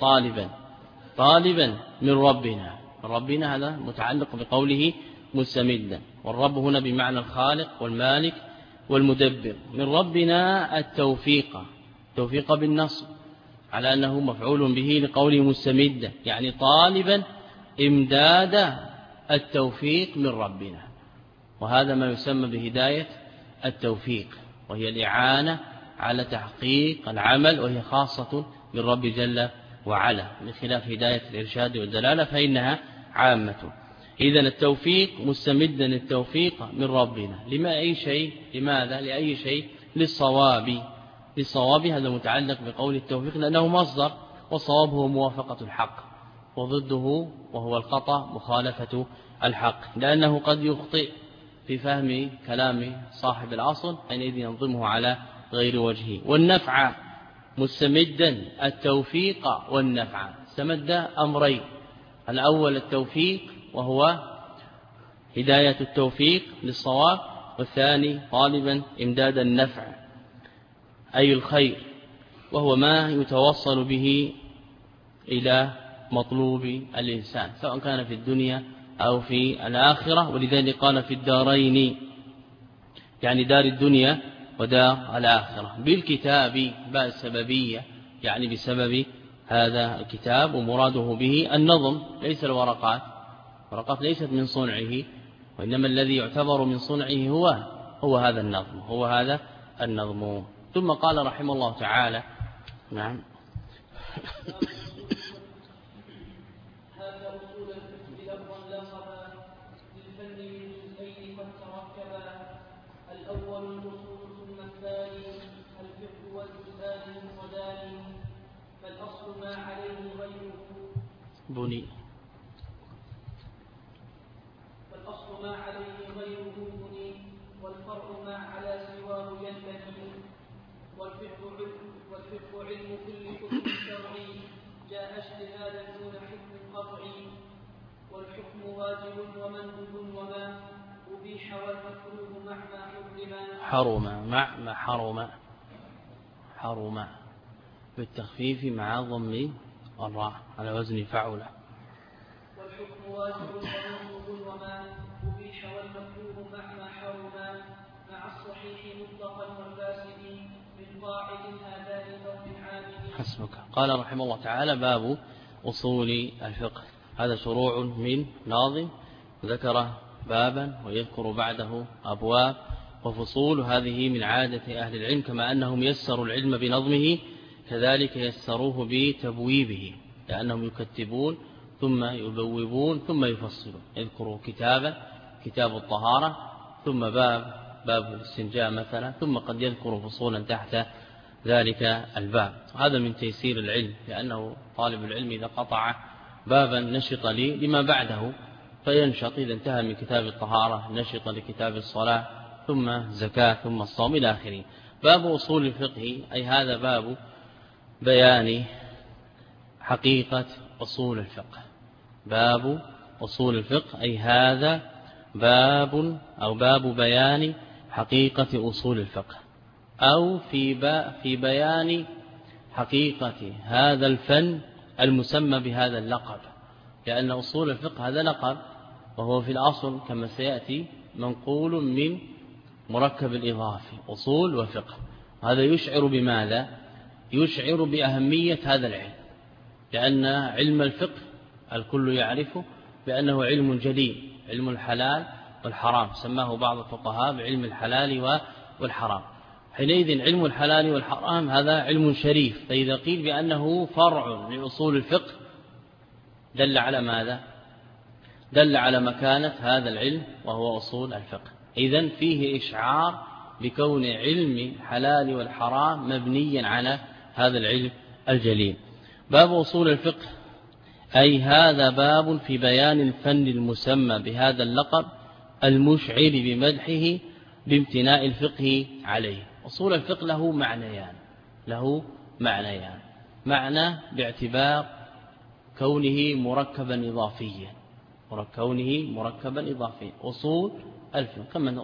طالبا من ربنا هذا متعلق بقوله مستمدا، والرب هنا بمعنى الخالق والمالك والمدبر. من ربنا التوفيق بالنصب على أنه مفعول به لقوله مستمدا، يعني طالبا إمداد التوفيق من ربنا. وهذا ما يسمى بهداية التوفيق، وهي الإعانة على تحقيق العمل، وهي خاصة بالرب جل وعلا، بخلاف هداية الإرشاد والدلالة فإنها عامة. إذن التوفيق مستمدا التوفيق من ربنا لماذا لأي شيء للصواب هذا متعلق بقول التوفيق لأنه مصدر، والصواب هو موافقة الحق، وضده وهو الخطأ مخالفة الحق، لأنه قد يخطئ في فهم كلام صاحب الأصل حينئذ ينظمه على غير وجهه. والنفع مستمدا التوفيق والنفع، استمد أمرين: الأول التوفيق وهو هداية التوفيق للصواب، والثاني طالبا إمداد النفع أي الخير، وهو ما يتوصل به إلى مطلوب الإنسان سواء كان في الدنيا أو في الآخرة. ولذلك قال في الدارين، يعني دار الدنيا ودار الآخرة. بالكتاب باء السببية، يعني بسبب هذا الكتاب، ومراده به النظم ليس الورقات، ورقات ليست من صنعه، وإنما الذي يعتبر من صنعه هو هذا النظم. ثم قال رحمه الله تعالى: نعم. هذا أصول الفقه لفظا لقبا للفن من جزئين قد تركبا، الأول الأصول ثم الثاني الفقه والجزئان المفردان، فالأصل ما عليه غيره بني والفرع ما على سواه ينبني، والفقه علم كل حكم شرعي جاء اجتهادا دون حكم قطعي، والحكم واجب ومندوب وما أبيح والمكروه مع ما حرم بالتخفيف مع ضم الراء على وزن فعل. والحكم واجب ومندوب وما أبيح والمكروه مع ما حرم، مع الصحيح مطلقا والفاسد من قاعد هذان أو من عامل. حسبك. قال رحمه الله تعالى: باب أصول الفقه. هذا شروع من ناظم ذكر بابا ويذكر بعده أبواب وفصول. هذه من عادة أهل العلم، كما أنهم يسروا العلم بنظمه كذلك يسروه بتبويبه، لأنهم يكتبون ثم يبوبون ثم يفصلون. يذكروا كتاب الطهارة، ثم باب الاستنجاء مثلا، ثم قد يذكر فصولا تحت ذلك الباب. هذا من تيسير العلم، لأنه طالب العلم إذا قطع بابا نشط لما بعده، فينشط إذا انتهى من كتاب الطهارة نشط لكتاب الصلاة، ثم زكاة، ثم الصوم إلى آخره. باب أصول الفقه، أي هذا باب بيان حقيقة أصول الفقه. باب أصول الفقه أي هذا باب بيان حقيقة أصول الفقه، أو في بيان حقيقة هذا الفن المسمى بهذا اللقب، لأن أصول الفقه هذا لقب، وهو في الأصل كما سيأتي منقول من مركب الإضافي أصول وفقه. هذا يشعر بماذا؟ يشعر بأهمية هذا العلم، لأن علم الفقه الكل يعرفه بأنه علم جليل، علم الحلال والحرام، سماه بعض الفقهاء بعلم الحلال والحرام. حينئذ علم الحلال والحرام هذا علم شريف، فإذا قيل بأنه فرع لأصول الفقه دل على ماذا؟ دل على مكانة هذا العلم وهو أصول الفقه. إذن فيه إشعار بكون علم الحلال والحرام مبنيا على هذا العلم الجليل. باب أصول الفقه أي هذا باب في بيان الفن المسمى بهذا اللقب المشعر بمدحه بامتناء الفقه عليه. أصول الفقه له معنيان، معنى باعتبار كونه مركبا إضافيا، أصول الفقه كما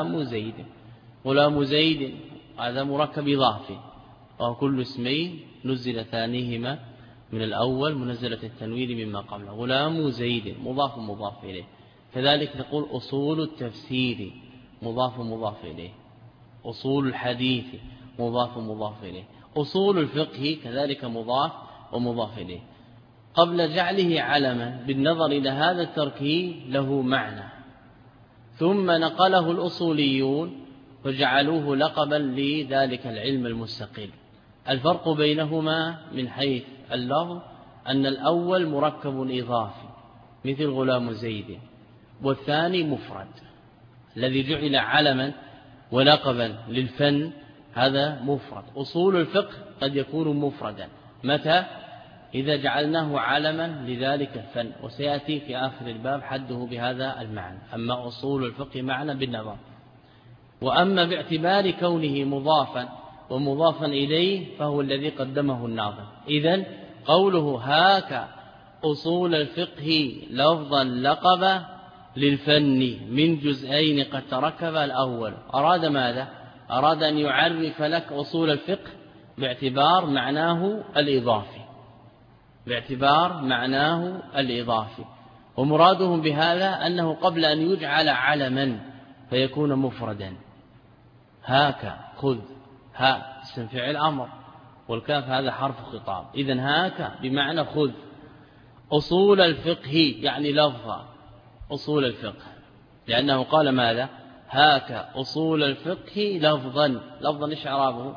غلام زيد هذا مركب إضافي، وهو كل اسمين نزل ثانيهما من الأول منزلة التنوين مما قبله. غلام زيد مضاف إليه. كذلك تقول أصول التفسير مضاف إليه، أصول الحديث مضاف إليه، أصول الفقه كذلك مضاف إليه. قبل جعله علما بالنظر إلى هذا التركيب له معنى، ثم نقله الأصوليون فجعلوه لقبا لذلك العلم المستقل. الفرق بينهما من حيث اللفظ أن الأول مركب إضافي مثل غلام زيد، والثاني مفرد. الذي جعل علما ولقبا للفن هذا مفرد. أصول الفقه قد يكون مفردا متى؟ إذا جعلناه علما لذلك الفن، وسيأتي في آخر الباب حده بهذا المعنى. أما أصول الفقه معنى بالنظر. وأما باعتبار كونه مضافا ومضافا إليه فهو الذي قدمه الناظم. إذن قوله هاك أصول الفقه لفظا لقب للفن من جزئين قد تركب الأول، أراد ماذا؟ أراد أن يعرف لك أصول الفقه باعتبار معناه الإضافي، باعتبار معناه الإضافي. ومرادهم بهذا أنه قبل أن يجعل علما فيكون مفردا. هاك خذ، ها اسم فعل أمر، والكاف هذا حرف خطاب. إذن هاك بمعنى خذ أصول الفقه، يعني لفظ أصول الفقه، لأنه قال ماذا؟ هاك أصول الفقه لفظا. لفظا إيش إعرابه؟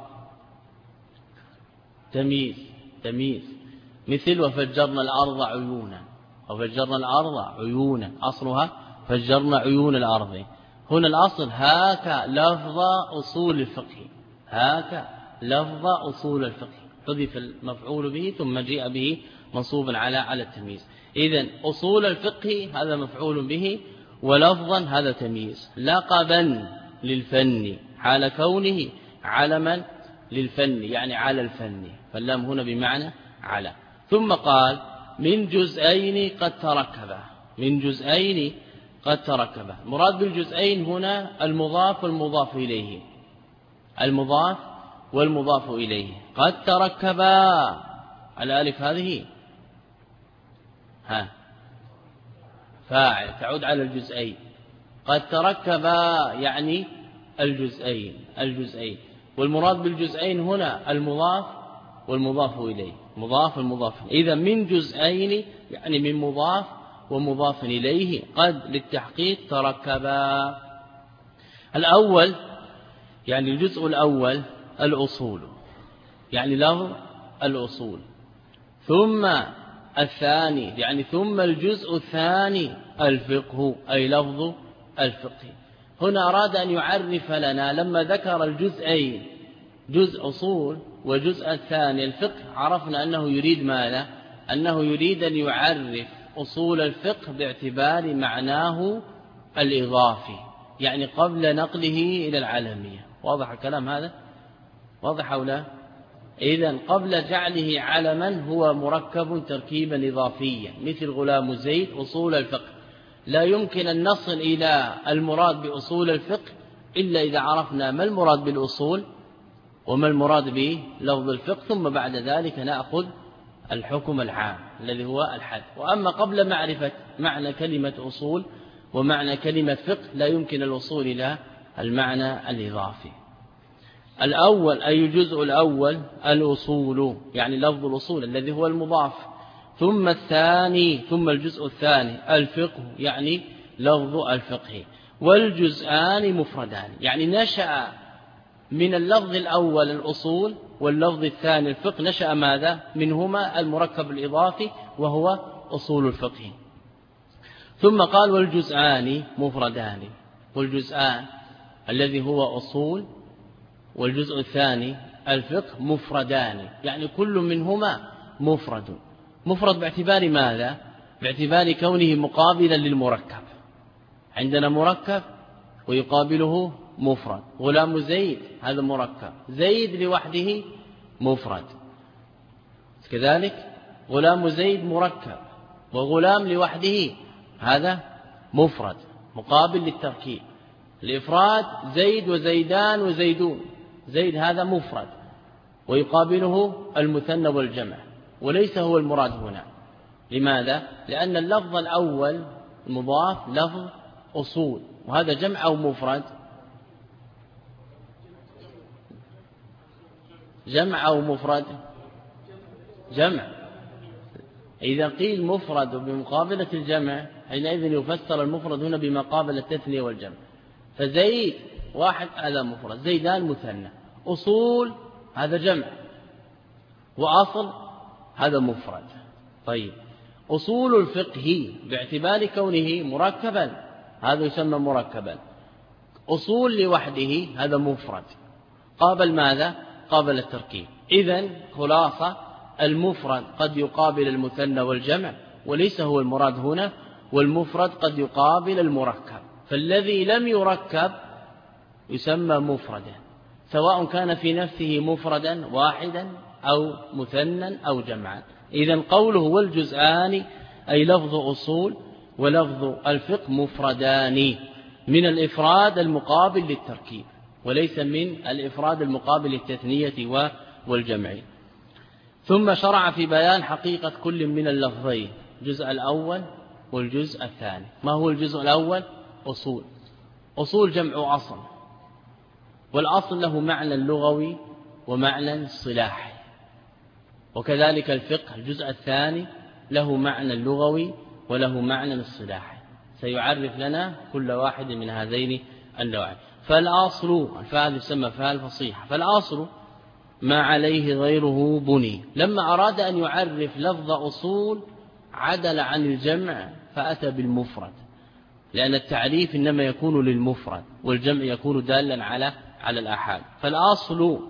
تمييز. مثل وفجرنا الأرض عيونا، وفجرنا الأرض عيونا، أصلها فجرنا عيون الأرض. هنا الأصل هاك لفظ أصول الفقه، هاك لفظ أصول الفقه، حذف المفعول به ثم جاء به منصوبا على التمييز. إذن أصول الفقه هذا مفعول به، ولفظا هذا تمييز. لقبا للفن حال كونه علما للفن، يعني على الفن، فاللام هنا بمعنى على. ثم قال من جزئين قد تركبا، من جزئين قد تركبا. مراد بالجزئين هنا المضاف والمضاف إليه، المضاف والمضاف إليه. قد تركبا، الألف هذه فاعل تعود على الجزئين. قد تركبا يعني الجزئين. والمراد بالجزئين هنا المضاف والمضاف إليه، مضاف والمضاف. إذا من جزئين يعني من مضاف ومضاف إليه. قد للتحقيق تركبا. الأول يعني الجزء الأول الأصول، يعني له الأصول. ثم الثاني يعني ثم الجزء الثاني الفقه، أي لفظ الفقه. هنا أراد أن يعرف لنا لما ذكر الجزئين، جزء أصول وجزء الثاني الفقه، عرفنا أنه يريد ماذا؟ أنه يريد أن يعرف أصول الفقه باعتبار معناه الإضافي، يعني قبل نقله إلى العالمية. واضح الكلام هذا؟ واضح أو لا؟ إذن قبل جعله علما هو مركب تركيبا إضافيا، مثل غلام زيد أصول الفقه. لا يمكن أن نصل إلى المراد بأصول الفقه إلا إذا عرفنا ما المراد بالأصول وما المراد بلفظ الفقه، ثم بعد ذلك نأخذ الحكم العام الذي هو الحد. وأما قبل معرفة معنى كلمة أصول ومعنى كلمة فقه لا يمكن الوصول إلى المعنى الإضافي. الأول أي الجزء الأول الأصول، يعني لفظ الأصول الذي هو المضاف. ثم الثاني ثم الجزء الثاني الفقه، يعني لفظ الفقه. والجزءان مفردان، يعني نشأ من اللفظ الأول الأصول واللفظ الثاني الفقه، نشأ ماذا؟ منهما المركب الإضافي وهو أصول الفقه. ثم قال والجزءان مفردان، والجزءان الذي هو أصول والجزء الثاني الفقه مفردان، يعني كل منهما مفرد. مفرد باعتبار ماذا؟ باعتبار كونه مقابلا للمركب. عندنا مركب ويقابله مفرد. غلام زيد هذا مركب، زيد لوحده مفرد. كذلك غلام زيد مركب، وغلام لوحده هذا مفرد مقابل للتركيب. الإفراد زيد وزيدان وزيدون، زيد هذا مفرد ويقابله المثنى والجمع، وليس هو المراد هنا. لماذا؟ لأن اللفظ الأول المضاف لفظ أصول، وهذا جمع أو مفرد؟ جمع أو مفرد؟ جمع. إذا قيل مفرد بمقابلة الجمع حينئذ يفسر المفرد هنا بمقابل التثنية والجمع. فزيد واحد هذا مفرد، زيدان مثنى. أصول هذا جمع، وأصل هذا مفرد. طيب أصول الفقه باعتبار كونه مركبا هذا يسمى مركبا. أصول لوحده هذا مفرد قابل ماذا؟ قابل التركيب. إذن خلاصة المفرد قد يقابل المثنى والجمع وليس هو المراد هنا، والمفرد قد يقابل المركب، فالذي لم يركب يسمى مفردا سواء كان في نفسه مفردا واحدا أو مثنى أو جمعا. إذن قوله والجزءان أي لفظ أصول ولفظ الفقه مفردان من الإفراد المقابل للتركيب وليس من الإفراد المقابل للتثنية والجمع. ثم شرع في بيان حقيقة كل من اللفظين، الجزء الأول والجزء الثاني. ما هو الجزء الأول؟ أصول. أصول جمع أصل، والأصل له معنى لغوي ومعنى اصطلاحي، وكذلك الفقه الجزء الثاني له معنى لغوي وله معنى اصطلاحي، سيعرف لنا كل واحد من هذين النوعين. فالأصل الفاء يسمى فاء الفصيحة، فالأصل ما عليه غيره بني. لما أراد أن يعرف لفظ أصول عدل عن الجمع فأتى بالمفرد، لأن التعريف إنما يكون للمفرد والجمع يكون دالا على الآحاد. فالأصل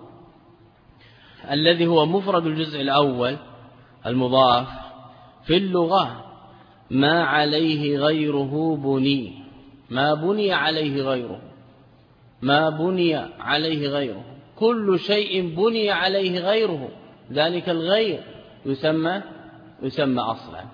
الذي هو مفرد الجزء الأول المضاف في اللغة ما عليه غيره بني، ما بني عليه غيره، ما بني عليه غيره، كل شيء بني عليه غيره ذلك الغير يسمى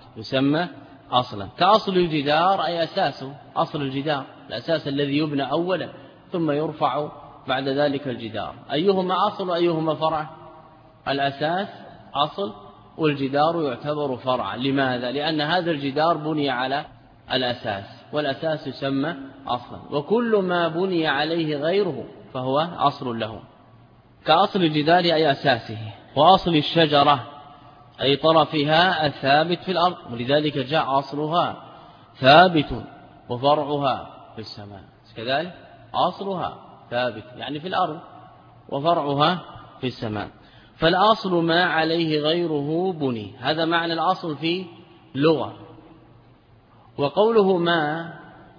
أصلا كأصل الجدار أي أساسه، أصل الجدار الأساس الذي يبنى أولا ثم يرفع بعد ذلك الجدار. أيهما أصل وأيهما فرع؟ الأساس أصل والجدار يعتبر فرعا. لماذا؟ لأن هذا الجدار بني على الأساس والأساس يسمى أصلا، وكل ما بني عليه غيره فهو أصل له، كأصل الجدار أي أساسه، وأصل الشجرة أي طرفها الثابت في الأرض، ولذلك جاء أصلها ثابت وفرعها في السماء. كذلك أصلها ثابت يعني في الأرض وفرعها في السماء. فالأصل ما عليه غيره بني، هذا معنى الأصل في لغة. وقوله ما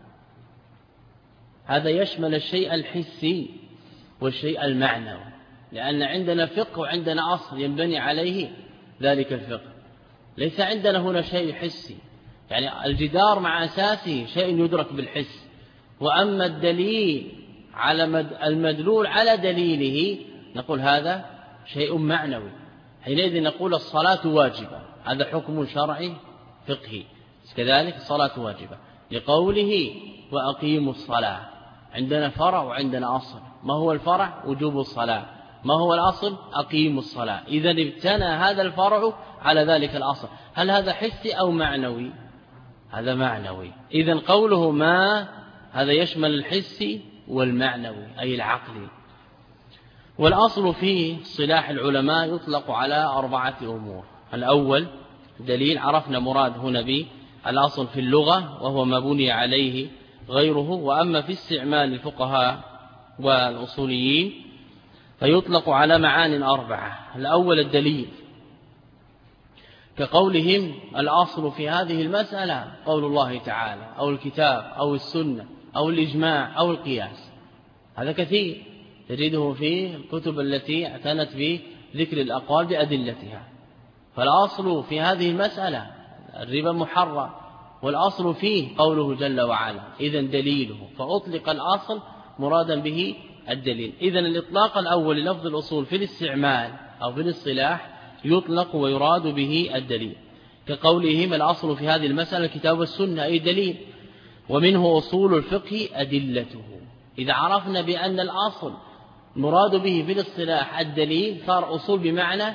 هذا يشمل الشيء الحسي والشيء المعنوي، لأن عندنا فقه وعندنا أصل ينبني عليه ذلك الفقه. ليس عندنا هنا شيء حسي، يعني الجدار مع أساسه شيء يدرك بالحس، وأما الدليل على المدلول على دليله نقول هذا شيء معنوي. حينئذ نقول الصلاة واجبة، هذا حكم شرعي فقهي. كذلك الصلاة واجبة لقوله وأقيموا الصلاة، عندنا فرع وعندنا أصل. ما هو الفرع؟ وجوب الصلاة. ما هو الأصل؟ أقيموا الصلاة. إذا ابتنى هذا الفرع على ذلك الأصل. هل هذا حسي أو معنوي؟ هذا معنوي. إذا قوله ما هذا يشمل الحسي والمعنوي أي العقلي. والأصل في اصطلاح العلماء يطلق على 4 أمور. الأول دليل، عرفنا مراد هنا به الأصل في اللغة وهو ما بني عليه غيره. وأما في استعمال الفقهاء والأصوليين فيطلق على معان 4. الأول الدليل، كقولهم الأصل في هذه المسألة قول الله تعالى أو الكتاب أو السنة أو الإجماع أو القياس. هذا كثير تجده في الكتب التي اعتنت بذكر الأقوال بأدلتها. فالأصل في هذه المسألة الربا محرم، والأصل فيه قوله جل وعلا، إذن دليله، فأطلق الأصل مرادا به الدليل. إذن الإطلاق الأول للفظ الأصول في الاستعمال أو في الاصطلاح يطلق ويراد به الدليل، كقولهم الأصل في هذه المسألة الكتاب والسنة أي دليل، ومنه أصول الفقه أدلته. إذا عرفنا بأن الأصل مراد به في الاصطلاح الدليل صار أصول بمعنى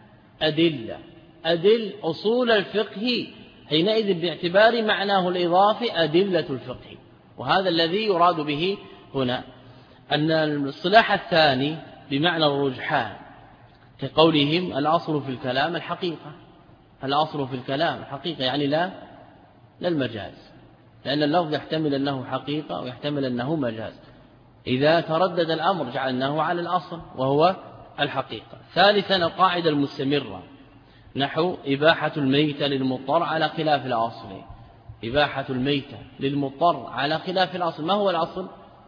أدل أصول الفقه حينئذ باعتبار معناه الإضافي أدلة الفقه. وهذا الذي يراد به هنا. أن الاصطلاح الثاني بمعنى الرجحان، كقولهم الأصل في الكلام الحقيقة. الأصل في الكلام الحقيقة يعني لا المجاز، لأن اللفظ يحتمل أنه حقيقة ويحتمل أنه مجاز. إذا تردد الأمر جعلناه على الأصل وهو الحقيقة. ثالثا القاعدة المستمرة، نحو إباحة الميت للمضطر على خلاف الأصل. إباحة الميتة للمضطر على خلاف الأصل. ما هو الأصل؟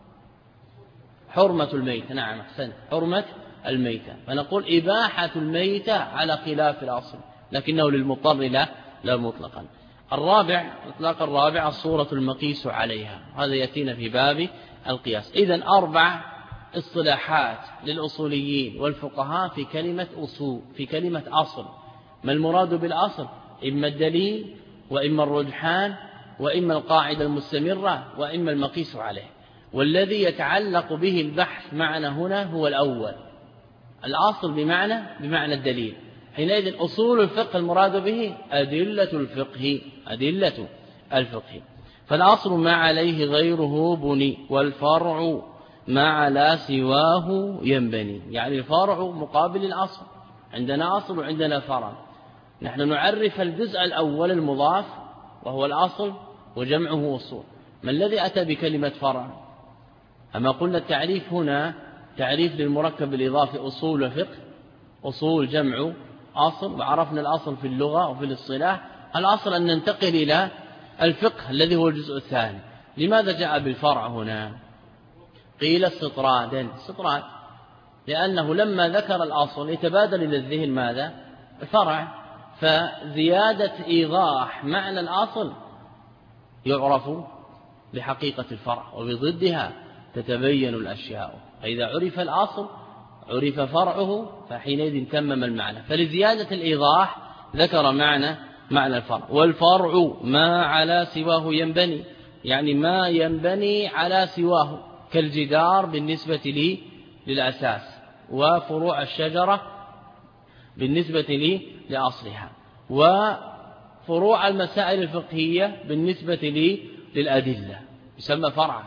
حرمة الميتة. نعم أحسنت، حرمة الميتة. فنقول إباحة الميتة على خلاف الأصل، لكنه للمضطر لا مطلقا. الرابع، إطلاق الرابع الصورة المقيس عليها، هذا يأتينا في باب القياس. إذن 4 اصطلاحات للأصوليين والفقهاء في كلمة أصول، في كلمة أصل. ما المراد بالأصل؟ إما الدليل، وإما الرجحان، وإما القاعدة المستمرة، وإما المقيس عليه. والذي يتعلق به البحث معنا هنا هو الأول، الأصل بمعنى الدليل. حينئذ أصول الفقه المراد به أدلة الفقه. فالأصل ما عليه غيره بني، والفرع ما على سواه ينبني. يعني الفرع مقابل الأصل، عندنا أصل وعندنا فرع. نحن نعرف الجزء الأول المضاف وهو الأصل وجمعه أصول. ما الذي أتى بكلمة فرع؟ أما قلنا التعريف هنا تعريف للمركب الإضافي أصول وفقه، أصول جمع أصل، وعرفنا الأصل في اللغة وفي الاصطلاح. الأصل أن ننتقل إلى الفقه الذي هو الجزء الثاني. لماذا جاء بالفرع هنا؟ قيل استطرادا، لأنه لما ذكر الأصل يتبادل إلى الذهن ماذا؟ الفرع. فزيادة إيضاح معنى الأصل يعرف بحقيقة الفرع، وبضدها تتبين الأشياء. فإذا عرف الأصل عرف فرعه، فحينئذ تمم المعنى. فلزيادة الإيضاح ذكر معنى الفرع. والفرع ما على سواه ينبني، يعني ما ينبني على سواه، كالجدار بالنسبة للأساس، وفروع الشجرة بالنسبة لأصلها، وفروع المسائل الفقهية بالنسبة للأدلة يسمى فرعا،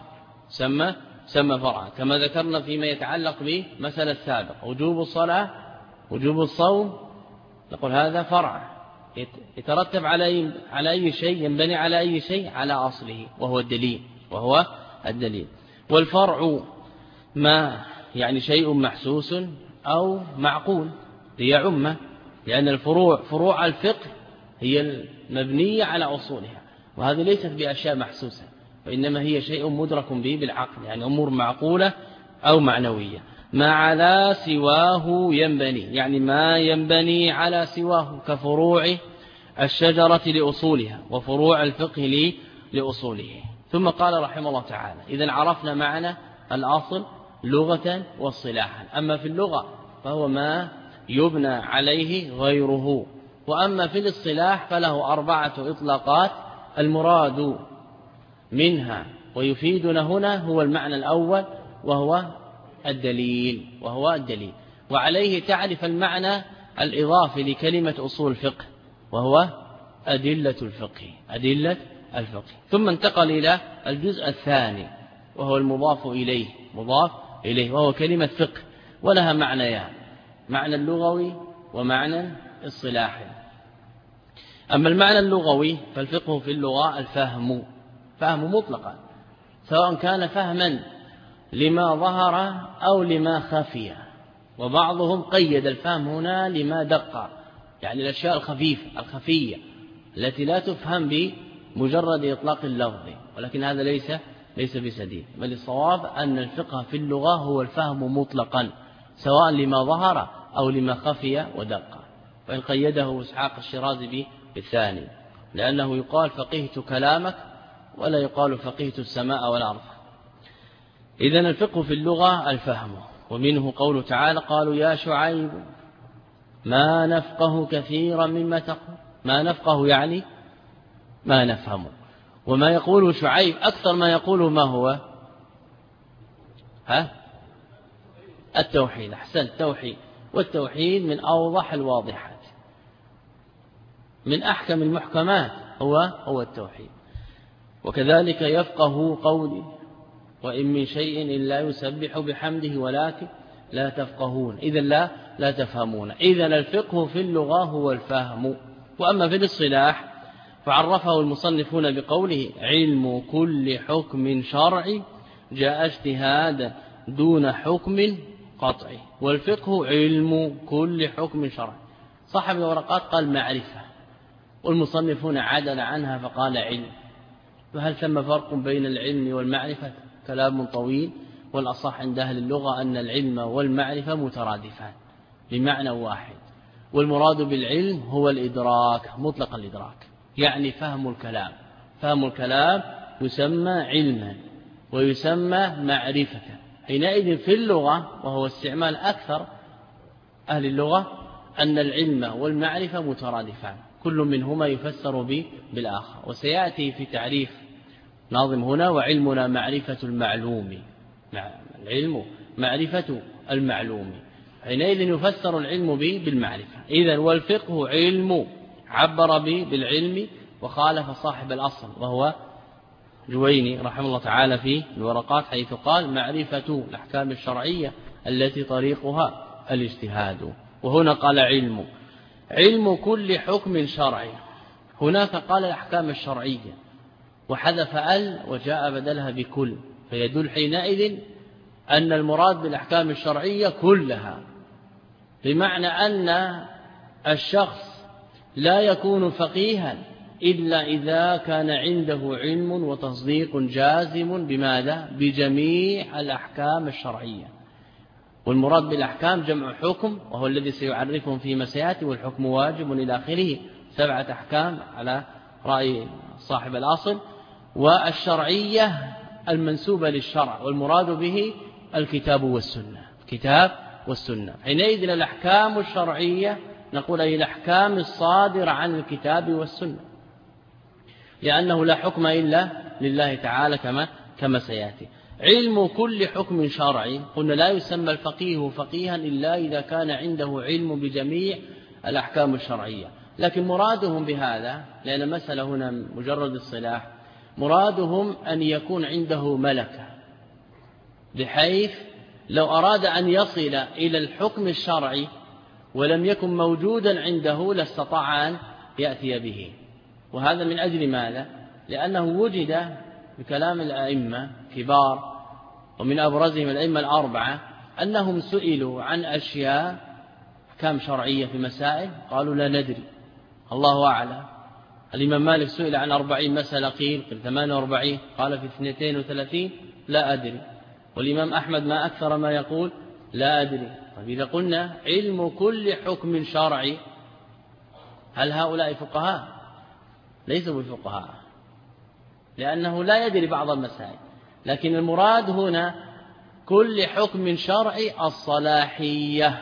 سمى فرعا، كما ذكرنا فيما يتعلق بمسألة السابق، وجوب الصلاة، وجوب الصوم، نقول هذا فرع يترتب على أي شيء، ينبني على أي شيء؟ على أصله، وهو الدليل. والفرع ما يعني شيء محسوس أو معقول ليعم، لأن فروع الفقه هي المبنية على أصولها، وهذه ليست بأشياء محسوسة، وإنما هي شيء مدرك به بالعقل، يعني أمور معقولة أو معنوية. ما على سواه ينبني، يعني ما ينبني على سواه، كفروع الشجرة لأصولها، وفروع الفقه لأصوله. ثم قال رحمه الله تعالى: إذن عرفنا معنى الأصل لغة واصطلاحا. أما في اللغة فهو ما يبنى عليه غيره، وأما في الاصطلاح فله 4 إطلاقات. المراد منها ويفيدنا هنا هو المعنى الأول، وهو الدليل، وعليه تعرف المعنى الإضافي لكلمة أصول الفقه، وهو أدلة الفقه. ثم انتقل إلى الجزء الثاني، وهو المضاف إليه، وهو كلمة فقه، ولها معنيان: معنى اللغوي ومعنى اصطلاحي. أما المعنى اللغوي فالفقه في اللغة الفهم، فهم مطلقا، سواء كان فهما لما ظهر أو لما خفي، وبعضهم قيد الفهم هنا لما دق، يعني الأشياء الخفية التي لا تفهم بمجرد إطلاق اللفظ، ولكن هذا ليس بسديد، بل الصواب أن الفقه في اللغة هو الفهم مطلقا، سواء لما ظهر أو لما خفي ودق. وإن قيده إسحاق الشيرازي بالثاني، لأنه يقال فقهت كلامك ولا يقال فقهت السماء والأرض. إذن الفقه في اللغة الفهم، ومنه قوله تعالى: قالوا يا شعيب ما نفقه كثيرا مما تقول. ما نفقه يعني ما نفهم، وما يقوله شعيب أكثر ما يقوله ما هو؟ التوحيد. أحسنت، التوحيد. والتوحيد من أوضح الواضحات، من أحكم المحكمات هو التوحيد. وكذلك يفقه قولي: وإن من شيء إلا يسبح بحمده ولكن لا تفقهون. إذن لا تفهمون. إذن الفقه في اللغة هو الفهم. وأما في الاصطلاح فعرفه المصنفون بقوله: علم كل حكم شرعي جاء اجتهادا دون حكم قطعي. والفقه علم كل حكم شرعي. صاحب الورقات قال معرفة، والمصنفون عدل عنها فقال علم، فهل ثم فرق بين العلم والمعرفة؟ كلام طويل، والأصح عند أهل اللغة أن العلم والمعرفة مترادفان بمعنى واحد، والمراد بالعلم هو الإدراك، مطلق الإدراك، يعني فهم الكلام. فهم الكلام يسمى علما ويسمى معرفة. حينئذ في اللغة، وهو استعمال أكثر أهل اللغة، أن العلم والمعرفة مترادفان، كل منهما يفسر بالآخر. وسيأتي في تعريف ناظم هنا: وعلمنا معرفة المعلوم. العلم معرفة المعلوم، حينئذ يفسر العلم بالمعرفة. إذن والفقه علم، عبر بالعلم وخالف صاحب الأصل وهو جويني رحمه الله تعالى في الورقات، حيث قال معرفة الأحكام الشرعية التي طريقها الاجتهاد. وهنا قال علم كل حكم شرعي. هناك قال الأحكام الشرعية وحذف وجاء بدلها بكل، فيدل حينئذ أن المراد بالأحكام الشرعية كلها، بمعنى أن الشخص لا يكون فقيها إلا إذا كان عنده علم وتصديق جازم بماذا؟ بجميع الأحكام الشرعية. والمراد بالأحكام جمع حكم، وهو الذي سيعرفهم فيما سيأتي، والحكم واجب إلى آخره، 7 أحكام على رأي صاحب الأصل. والشرعية المنسوبة للشرع، والمراد به الكتاب والسنة، الكتاب والسنة. حينئذ الأحكام الشرعية نقول أي الأحكام الصادرة عن الكتاب والسنة، لأنه لا حكم إلا لله تعالى كما سيأتي. علم كل حكم شرعي، قلنا لا يسمى الفقيه فقيها إلا إذا كان عنده علم بجميع الأحكام الشرعية. لكن مرادهم بهذا، لأن المسألة هنا مجرد الصلاح، مرادهم أن يكون عنده ملكة، بحيث لو أراد أن يصل إلى الحكم الشرعي ولم يكن موجودا عنده لاستطاع أن يأتي به. وهذا من أجل ماذا؟ لأنه وجد بكلام الأئمة كبار، ومن أبرزهم الأئمة الأربعة، أنهم سئلوا عن أشياء أحكام شرعية في مسائل قالوا لا ندري، الله أعلم. الإمام مالك سئل عن 40 مسألة، قيل 48، قال في 32 لا أدري. والإمام أحمد ما أكثر ما يقول لا أدري. طيب إذا قلنا علم كل حكم شرعي، هل هؤلاء فقهاء؟ ليسوا بفقهاء، لأنه لا يدري بعض المسائل. لكن المراد هنا كل حكم شرعي الصلاحية.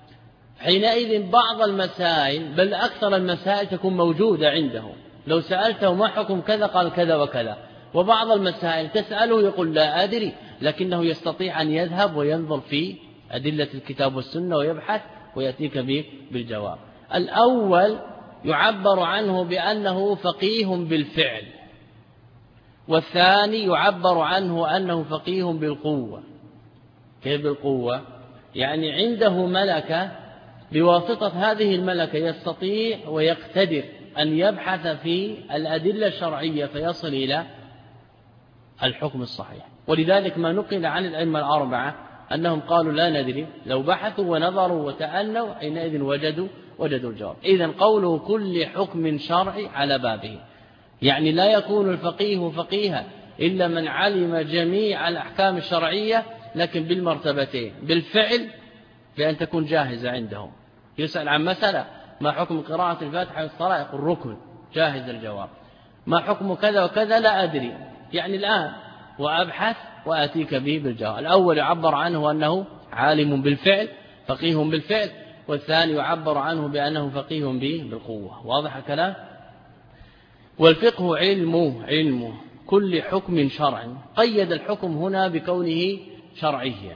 حينئذ بعض المسائل، بل أكثر المسائل، تكون موجودة عنده، لو سألته ما حكم كذا قال كذا وكذا. وبعض المسائل تسأله يقول لا أدري، لكنه يستطيع أن يذهب وينظر في أدلة الكتاب والسنة ويبحث ويأتيك بالجواب. الأول يعبر عنه بأنه فقيه بالفعل، والثاني يعبر عنه أنه فقيه بالقوة. كيف بالقوة؟ يعني عنده ملكة، بواسطة هذه الملكة يستطيع ويقتدر أن يبحث في الأدلة الشرعية فيصل إلى الحكم الصحيح. ولذلك ما نقل عن الأئمة الأربعة أنهم قالوا لا ندري، لو بحثوا ونظروا وتأنوا حينئذ وجدوا الجواب. إذن قوله كل حكم شرعي على بابه، يعني لا يكون الفقيه فقيها إلا من علم جميع الأحكام الشرعية، لكن بالمرتبتين: بالفعل، بأن تكون جاهزة عندهم. يسأل عن مسألة: ما حكم قراءة الفاتحة في الصلاة؟ يقول ركن، جاهز الجواب. ما حكم كذا وكذا؟ لا أدري، يعني الآن وأبحث وأتيك به بالجواب. الأول يعبر عنه أنه عالم بالفعل، فقيه بالفعل، والثاني يعبر عنه بأنه فقيه بالقوة. واضح الكلام؟ والفقه علم كل حكم شرعي. قيد الحكم هنا بكونه شرعيا،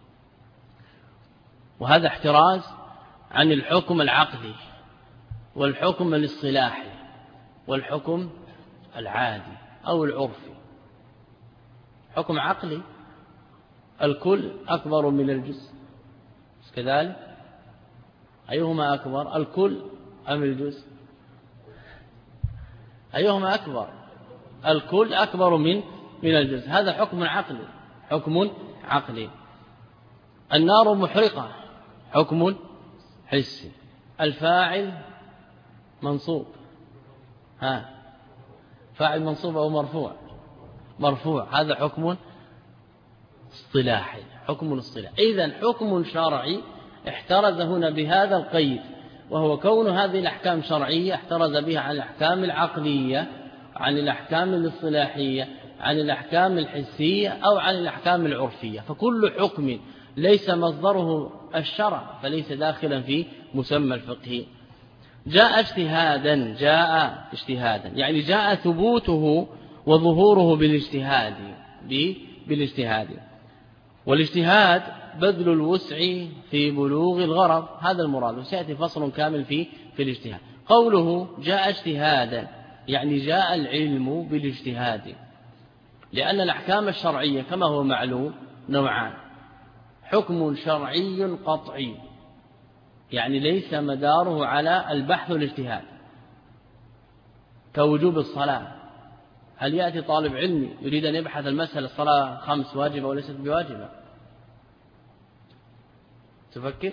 وهذا احتراز عن الحكم العقلي والحكم الاصطلاحي والحكم العادي أو العرفي. حكم عقلي: الكل أكبر من الجزء، كذلك أيهما أكبر، الكل أم الجزء؟ أيهما أكبر؟ الكل أكبر من الجزء. هذا حكم عقلي، حكم عقلي. النار محرقة، حكم حسي. الفاعل منصوب، فاعل منصوب أو مرفوع؟ مرفوع. هذا حكم اصطلاحي، حكم اصطلاحي. إذن حكم شرعي احترز هنا بهذا القيد، وهو كون هذه الأحكام شرعية احترز بها عن الأحكام العقلية، عن الأحكام الاصطلاحية، عن الأحكام الحسية أو عن الأحكام العرفية. فكل حكم ليس مصدره الشرع فليس داخلا في مسمى الفقه. جاء اجتهادا يعني جاء ثبوته وظهوره بالاجتهاد. والاجتهاد بذل الوسع في بلوغ الغرض، هذا المراد، وسيأتي فصل كامل في الاجتهاد. قوله جاء اجتهادا يعني جاء العلم بالاجتهاد، لأن الأحكام الشرعية كما هو معلوم نوعان: حكم شرعي قطعي يعني ليس مداره على البحث والاجتهاد، كوجوب الصلاة. هل يأتي طالب علم يريد أن يبحث المسألة الصلاة 5 واجبة وليست بواجبة؟ تفكر؟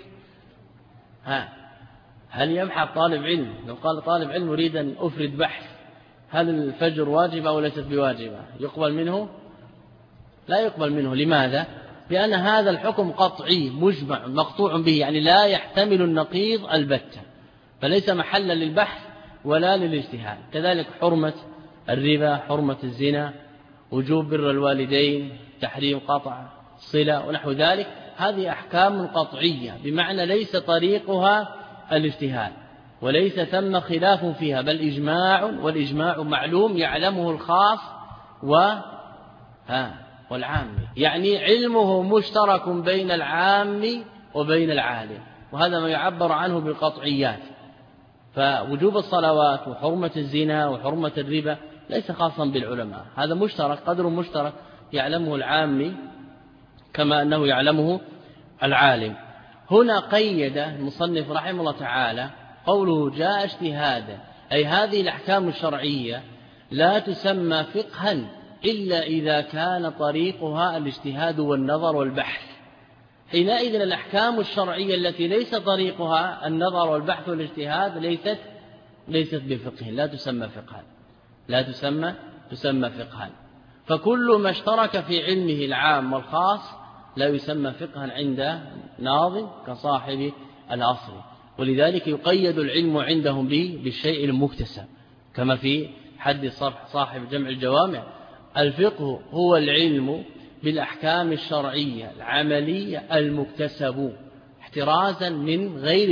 هل يبحث طالب علم لو قال طالب علم يريد أن أفرد بحث هل الفجر واجبة أو ليست بواجبة، يقبل منه؟ لا يقبل منه. لماذا؟ لأن هذا الحكم قطعي مجمع مقطوع به، يعني لا يحتمل النقيض البتة، فليس محلا للبحث ولا للاجتهاد. كذلك حرمة الربا، حرمة الزنا، وجوب بر الوالدين، تحريم قطع صلة ونحو ذلك، هذه أحكام قطعية بمعنى ليس طريقها الاجتهاد، وليس ثم خلاف فيها، بل إجماع، والإجماع معلوم يعلمه الخاص والعام، يعني علمه مشترك بين العام وبين العالم، وهذا ما يعبر عنه بالقطعيات. فوجوب الصلوات وحرمة الزنا وحرمة الربا ليس خاصا بالعلماء، هذا مشترك، قدر مشترك يعلمه العام كما أنه يعلمه العالم. هنا قيد المصنف رحمه الله تعالى قوله جاء اجتهادا، أي هذه الأحكام الشرعية لا تسمى فقها إلا إذا كان طريقها الاجتهاد والنظر والبحث. حينئذ الأحكام الشرعية التي ليس طريقها النظر والبحث والاجتهاد ليست بفقه، لا تسمى فقها، لا تسمى فقها. فكل ما اشترك في علمه العام والخاص لا يسمى فقها عند ناظم كصاحب الأصل. ولذلك يقيد العلم عندهم بالشيء المكتسب، كما في حد صاحب جمع الجوامع: الفقه هو العلم بالأحكام الشرعية العملية المكتسب احترازا من غير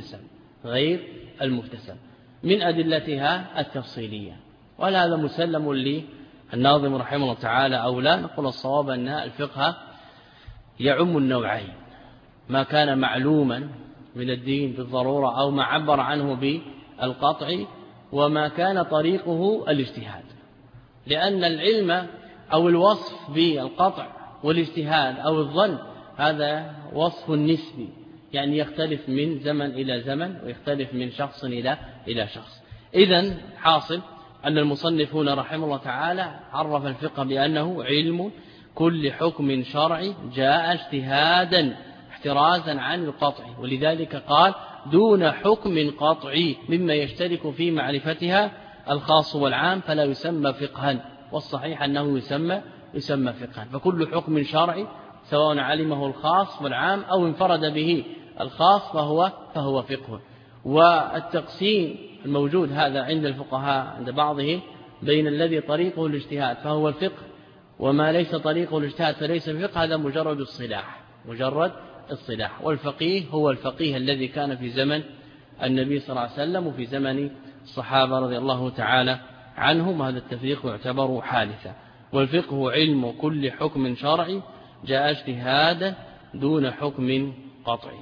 المكتسب من أدلتها التفصيلية. وهذا مسلم للناظم رحمه الله تعالى، أو لا نقول الصواب أن الفقه يعم النوعين: ما كان معلوما من الدين بالضرورة أو ما عبر عنه بالقطع، وما كان طريقه الاجتهاد. لأن العلم أو الوصف بالقطع والاجتهاد أو الظن هذا وصف نسبي، يعني يختلف من زمن إلى زمن ويختلف من شخص إلى شخص. إذن حاصل أن المصنف هنا رحمه الله تعالى عرف الفقه بأنه علم كل حكم شرعي جاء اجتهادا احترازا عن القطع، ولذلك قال دون حكم قطعي مما يشترك في معرفتها الخاص والعام فلا يسمى فقها، والصحيح أنه يسمى فقها. فكل حكم شرعي سواء علمه الخاص والعام أو انفرد به الخاص فهو فقه. والتقسيم الموجود هذا عند الفقهاء عند بعضهم بين الذي طريقه الاجتهاد فهو الفقه وما ليس طريقه الاجتهاد فليس فقه، هذا مجرد الصلاح. والفقيه هو الفقيه الذي كان في زمن النبي صلى الله عليه وسلم وفي زمن الصحابة رضي الله تعالى عنهم، هذا التفريق يعتبر حادثا. والفقه علم كل حكم شرعي جاء اجتهادا دون حكم قطعي.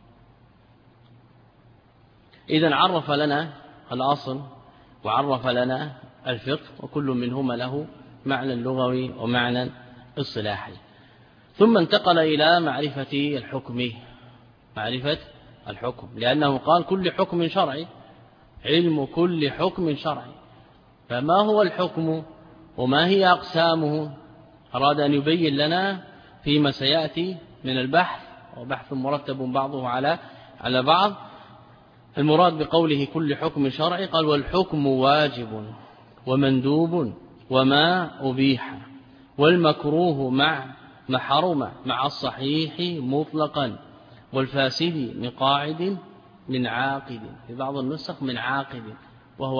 إذن عرف لنا الأصل وعرف لنا الفقه، وكل منهما له معنى لغوي ومعنى اصطلاحي. ثم انتقل إلى معرفة الحكم، لأنه قال كل حكم شرعي، علم كل حكم شرعي. فما هو الحكم وما هي أقسامه؟ أراد أن يبين لنا فيما سيأتي من البحث، وبحث مرتب بعضه على بعض. المراد بقوله كل حكم شرعي قال والحكم واجب، ومندوب وما أبيح، والمكروه مع ما حرم مع الصحيح مطلقا، والفاسد من قاعد من عاقد، في بعض النسخ من عاقد وهو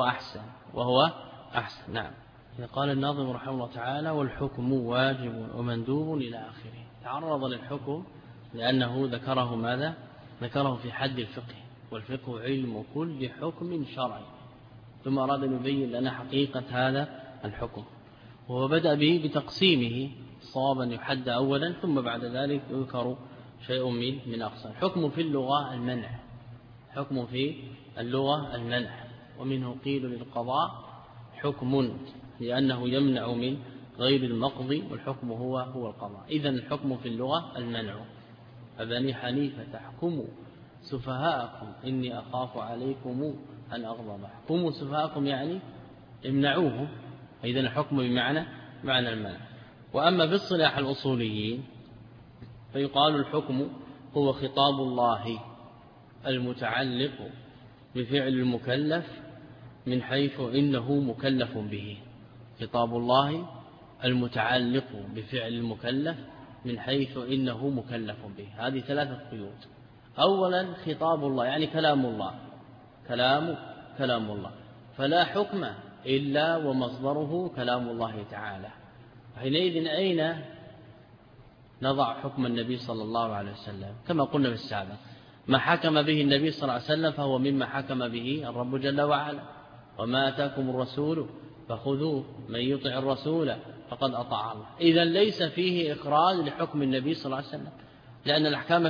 أحسن. نعم. قال الناظم رحمه الله تعالى: والحكم واجب ومندوب إلى آخره. تعرض للحكم لأنه ذكره ماذا؟ ذكره في حد الفقه، والفقه علم كل حكم شرعي، ثم أراد أن يبين لنا حقيقة هذا الحكم، وهو بدأ به بتقسيمه صوابا يحد أولا، ثم بعد ذلك يذكر شيء من أقسام. حكم في اللغة المنع، حكم في اللغة المنع، ومنه قيل للقضاء حكم لأنه يمنع من غير المقضي، والحكم هو القضاء. إذن الحكم في اللغة المنع. أبني حنيفة تحكموا سفهاءكم إني أخاف عليكم أن أغضب. حكموا سفهاءكم يعني امنعوه، إذن الحكم بمعنى المنع. وأما في اصطلاح الأصوليين فيقال الحكم هو خطاب الله المتعلق بفعل المكلف من حيث إنه مكلف به. خطاب الله المتعلق بفعل المكلف من حيث إنه مكلف به. هذه ثلاثة قيود. أولا خطاب الله يعني كلام الله، كلام الله، فلا حكم إلا ومصدره كلام الله تعالى. حينئذ أين نضع حكم النبي صلى الله عليه وسلم؟ كما قلنا في السابق، ما حكم به النبي صلى الله عليه وسلم فهو مما حكم به الرب جل وعلا. وما أتاكم الرسول فخذوه، من يطع الرسول فقد أطاع الله. إذن ليس فيه إخراج لحكم النبي صلى الله عليه وسلم، لأن الأحكام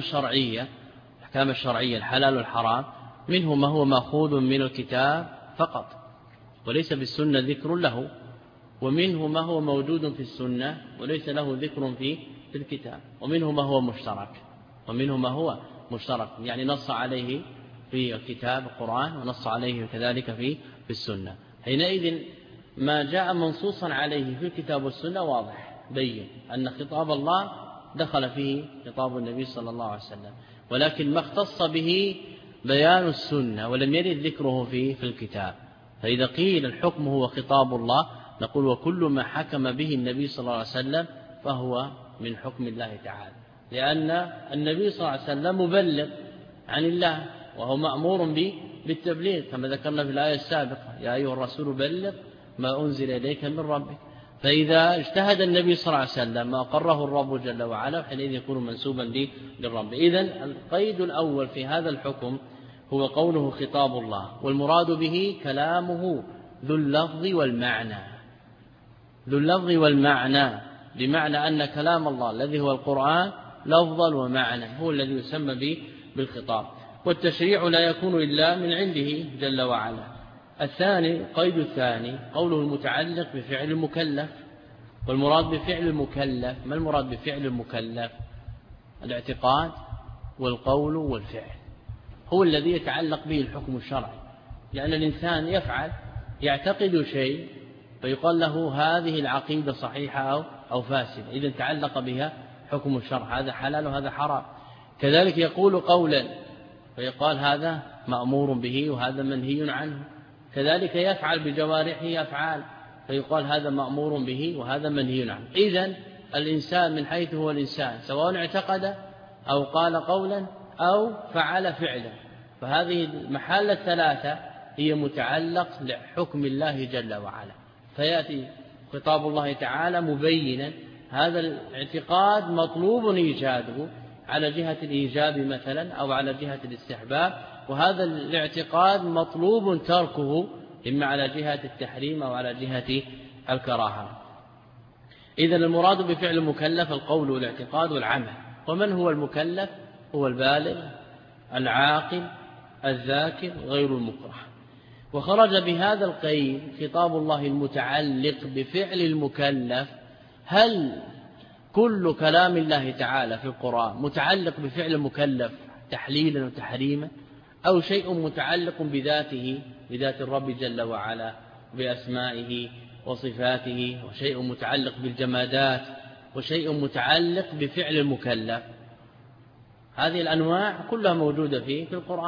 الشرعية الحلال والحرام منه ما هو مأخوذ من الكتاب فقط وليس بالسنة ذكر له، ومنه ما هو موجود في السنة وليس له ذكر في الكتاب، ومنه ما هو مشترك يعني نص عليه في الكتاب القرآن ونص عليه كذلك في السنة. حينئذ ما جاء منصوصا عليه في الكتاب والسنة واضح بين أن خطاب الله دخل فيه خطاب النبي صلى الله عليه وسلم، ولكن ما اختص به بيان السنة ولم يرد ذكره في الكتاب. فإذا قيل الحكم هو خطاب الله نقول وكل ما حكم به النبي صلى الله عليه وسلم فهو من حكم الله تعالى، لأن النبي صلى الله عليه وسلم مبلغ عن الله وهو مأمور بالتبليغ كما ذكرنا في الآية السابقة: يا أيها الرسول بلغ ما أنزل إليك من ربك. فإذا اجتهد النبي صلى الله عليه وسلم ما أقره الرب جل وعلا حينئذ يكون منسوبا للرب. إذن القيد الأول في هذا الحكم هو قوله خطاب الله، والمراد به كلامه ذو اللفظ والمعنى، بمعنى أن كلام الله الذي هو القرآن لفظا ومعنى هو الذي يسمى به بالخطاب، والتشريع لا يكون إلا من عنده جل وعلا. قيد الثاني قوله المتعلق بفعل المكلف، والمراد بفعل المكلف ما المراد بفعل المكلف؟ الاعتقاد والقول والفعل هو الذي يتعلق به الحكم الشرعي، لأن الإنسان يعتقد شيء فيقال له هذه العقيدة صحيحة أو فاسدة، إذن تعلق بها حكم الشرع، هذا حلال وهذا حرام. كذلك يقول قولا فيقال هذا مأمور به وهذا منهي عنه، كذلك يفعل بجوارحه أفعال فيقال هذا مأمور به وهذا منهي عنه. إذن الإنسان من حيث هو الإنسان سواء اعتقد أو قال قولا أو فعل فعلا، فهذه المحال الثلاثة هي متعلق لحكم الله جل وعلا. فيأتي خطاب الله تعالى مبينا هذا الاعتقاد مطلوب إيجاده على جهة الإيجاب مثلا أو على جهة الاستحباب، وهذا الاعتقاد مطلوب تركه إما على جهة التحريم أو على جهة الكراهة. إذن المراد بفعل المكلف القول والاعتقاد والعمل. ومن هو المكلف؟ هو البالغ العاقل الذاكر غير المكره. وخرج بهذا القيد خطاب الله المتعلق بفعل المكلف. هل كل كلام الله تعالى في القرآن متعلق بفعل المكلف تحليلا وتحريما، أو شيء متعلق بذاته بذات الرب جل وعلا بأسمائه وصفاته، وشيء متعلق بالجمادات، وشيء متعلق بفعل المكلف؟ هذه الأنواع كلها موجودة في القرآن.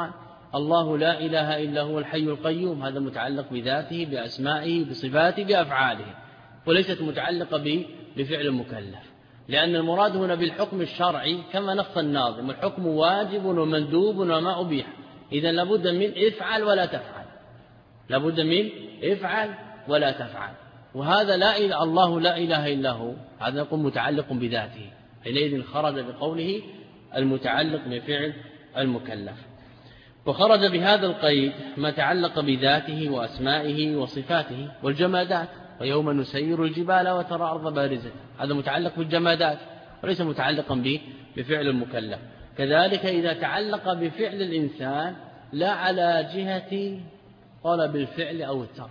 الله لا إله إلا هو الحي القيوم، هذا متعلق بذاته بأسمائه بصفاته بأفعاله، وليست متعلقة بفعل المكلف، لأن المراد هنا بالحكم الشرعي كما نص الناظم: الحكم واجب ومندوب وما أبيح. إذن لابد من افعل ولا تفعل، لابد من افعل ولا تفعل. وهذا الله لا إله إلا هو، هذا يكون متعلق بذاته، حينئذ خرج بقوله المتعلق بفعل المكلف. وخرج بهذا القيد ما تعلق بذاته وأسمائه وصفاته والجمادات: ويوم نسير الجبال وترى الأرض بارزة، هذا متعلق بالجمادات وليس متعلقا بفعل المكلف. كذلك إذا تعلق بفعل الإنسان لا على جهة طلب الفعل أو الترك: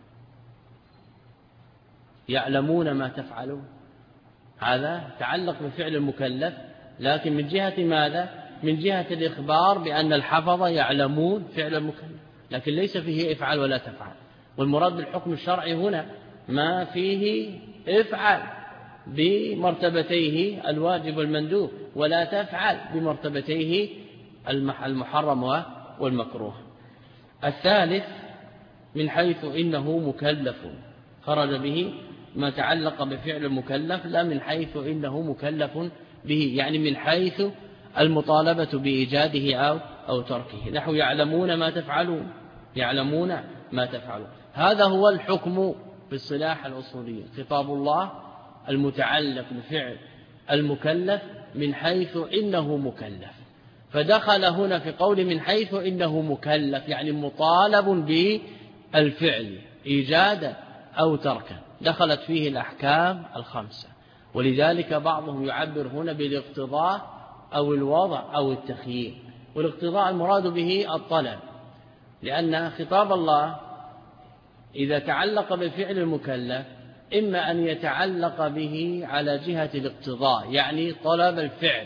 يعلمون ما تفعلون، هذا تعلق بفعل المكلف، لكن من جهة ماذا؟ من جهة الإخبار بأن الحفظة يعلمون فعل المكلف، لكن ليس فيه افعل ولا تفعل. والمراد بالحكم الشرعي هنا ما فيه افعل بمرتبتيه الواجب والمندوب، ولا تفعل بمرتبتيه المحرم والمكروه. الثالث من حيث إنه مكلف، خرج به ما تعلق بفعل المكلف لا من حيث إنه مكلف به، يعني من حيث المطالبة بإيجاده أو تركه، نحو يعلمون ما تفعلون، يعلمون ما تفعلون. هذا هو الحكم بالصلاح الأصولي، خطاب الله المتعلق بفعل المكلف من حيث إنه مكلف. فدخل هنا في قول من حيث إنه مكلف، يعني مطالب بالفعل إيجادا أو تركا، دخلت فيه الأحكام الخمسة. ولذلك بعضهم يعبر هنا بالاقتضاء أو الوضع أو التخيير. والاقتضاء المراد به الطلب، لأن خطاب الله إذا تعلق بفعل المكلف إما أن يتعلق به على جهة الاقتضاء، يعني طلب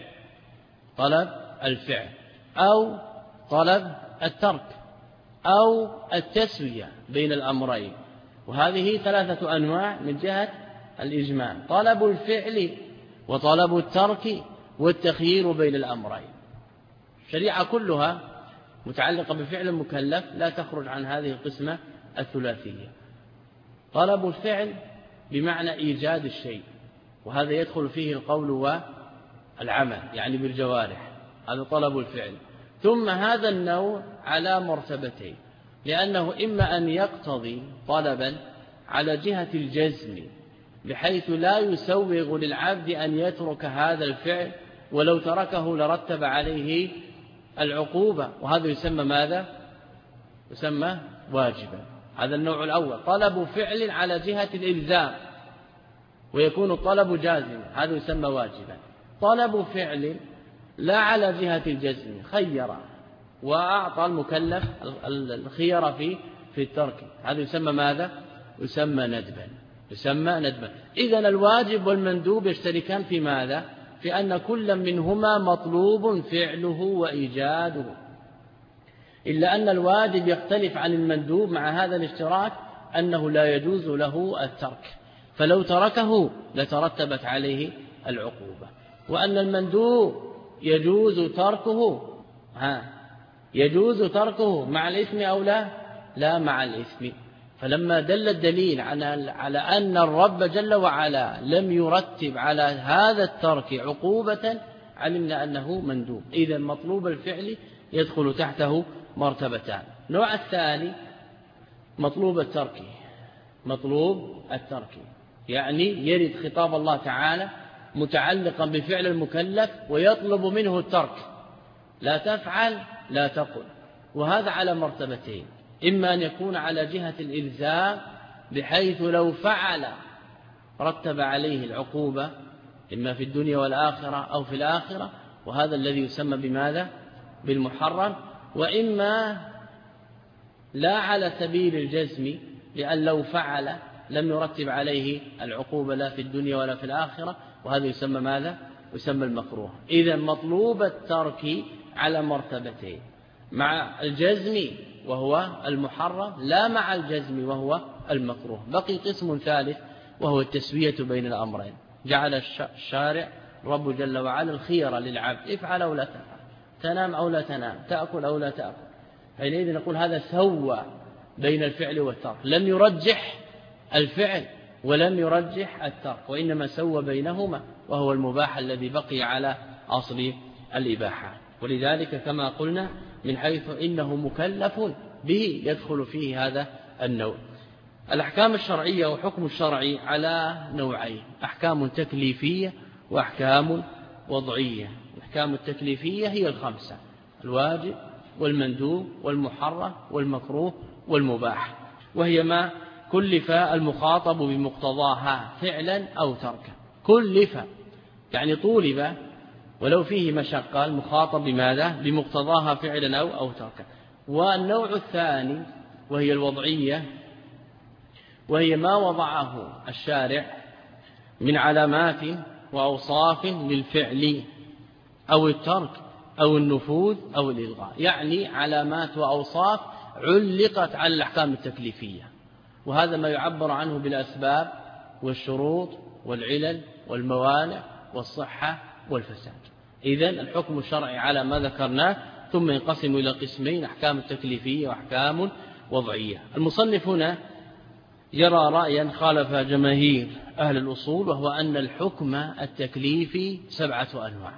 الفعل، أو طلب الترك، أو التسوية بين الأمرين. وهذه ثلاثة أنواع من جهة الإجمال: طلب الفعل وطلب الترك والتخيير بين الأمرين. الشريعة كلها متعلقة بفعل المكلف لا تخرج عن هذه القسمة الثلاثية: طلب الفعل بمعنى إيجاد الشيء، وهذا يدخل فيه القول والعمل يعني بالجوارح، هذا طلب الفعل. ثم هذا النوع على مرتبتين، لأنه إما أن يقتضي طلبا على جهة الجزم بحيث لا يسوغ للعبد أن يترك هذا الفعل، ولو تركه لرتب عليه العقوبة، وهذا يسمى ماذا؟ يسمى واجبا. هذا النوع الأول، طلب فعل على جهة الإلزام ويكون الطلب جازما، هذا يسمى واجبا. طلب فعل لا على جهة الجزم، خير وأعطى المكلف الخيار في الترك، هذا يسمى ماذا؟ يسمى ندبا. إذن الواجب والمندوب يشتركان في ماذا؟ في أن كل منهما مطلوب فعله وإيجاده، إلا أن الواجب يختلف عن المندوب مع هذا الاشتراك أنه لا يجوز له الترك، فلو تركه لترتبت عليه العقوبة. وأن المندوب يجوز تركه مع الإثم أو لا مع الإثم. فلما دل الدليل على أن الرب جل وعلا لم يرتب على هذا الترك عقوبة علمنا أنه مندوب. إذن مطلوب الفعل يدخل تحته مرتبتان. النوع الثاني مطلوب الترك، يعني يرد خطاب الله تعالى متعلقا بفعل المكلف ويطلب منه الترك: لا تفعل لا تقل. وهذا على مرتبتين: إما أن يكون على جهة الإلزام بحيث لو فعل رتب عليه العقوبة إما في الدنيا والآخرة أو في الآخرة، وهذا الذي يسمى بماذا؟ بالمحرم. وإما لا على سبيل الجزم، لأن لو فعل لم يرتب عليه العقوبة لا في الدنيا ولا في الآخرة، وهذا يسمى ماذا؟ يسمى المكروه. إذن مطلوب الترك على مرتبتين: مع الجزم وهو المحرم، لا مع الجزم وهو المكروه. بقي قسم ثالث وهو التسوية بين الأمرين. جعل الشارع رب جل وعلا الخيار للعبد: افعل أو لا تفعل، تنام أو لا تنام، تأكل أو لا تأكل. حينئذ نقول هذا سوى بين الفعل والترك، لم يرجح الفعل ولم يرجح الترك، وإنما سوى بينهما، وهو المباح الذي بقي على أصل الإباحة. ولذلك كما قلنا من حيث إنه مكلف به يدخل فيه هذا النوع. الأحكام الشرعية وحكم الشرعي على نوعين: أحكام تكليفية وأحكام وضعية. الأحكام التكليفية هي الخمسة: الواجب والمندوب والمحرم والمكروه والمباح، وهي ما كلف المخاطب بمقتضاها فعلا أو تركا. كلف يعني طولب ولو فيه مشقة، المخاطب بماذا؟ بمقتضاها فعلا أو تركا. والنوع الثاني وهي الوضعية، وهي ما وضعه الشارع من علامات وأوصاف للفعل أو الترك أو النفوذ أو الإلغاء، يعني علامات وأوصاف علقت على الأحكام التكليفية، وهذا ما يعبر عنه بالأسباب والشروط والعلل والموانع والصحة والفساد. إذن الحكم الشرعي على ما ذكرناه، ثم ينقسم إلى قسمين: أحكام تكليفية وأحكام وضعية. المصنف هنا يرى رأيا خالف جماهير أهل الأصول، وهو أن الحكم التكليفي 7 أنواع: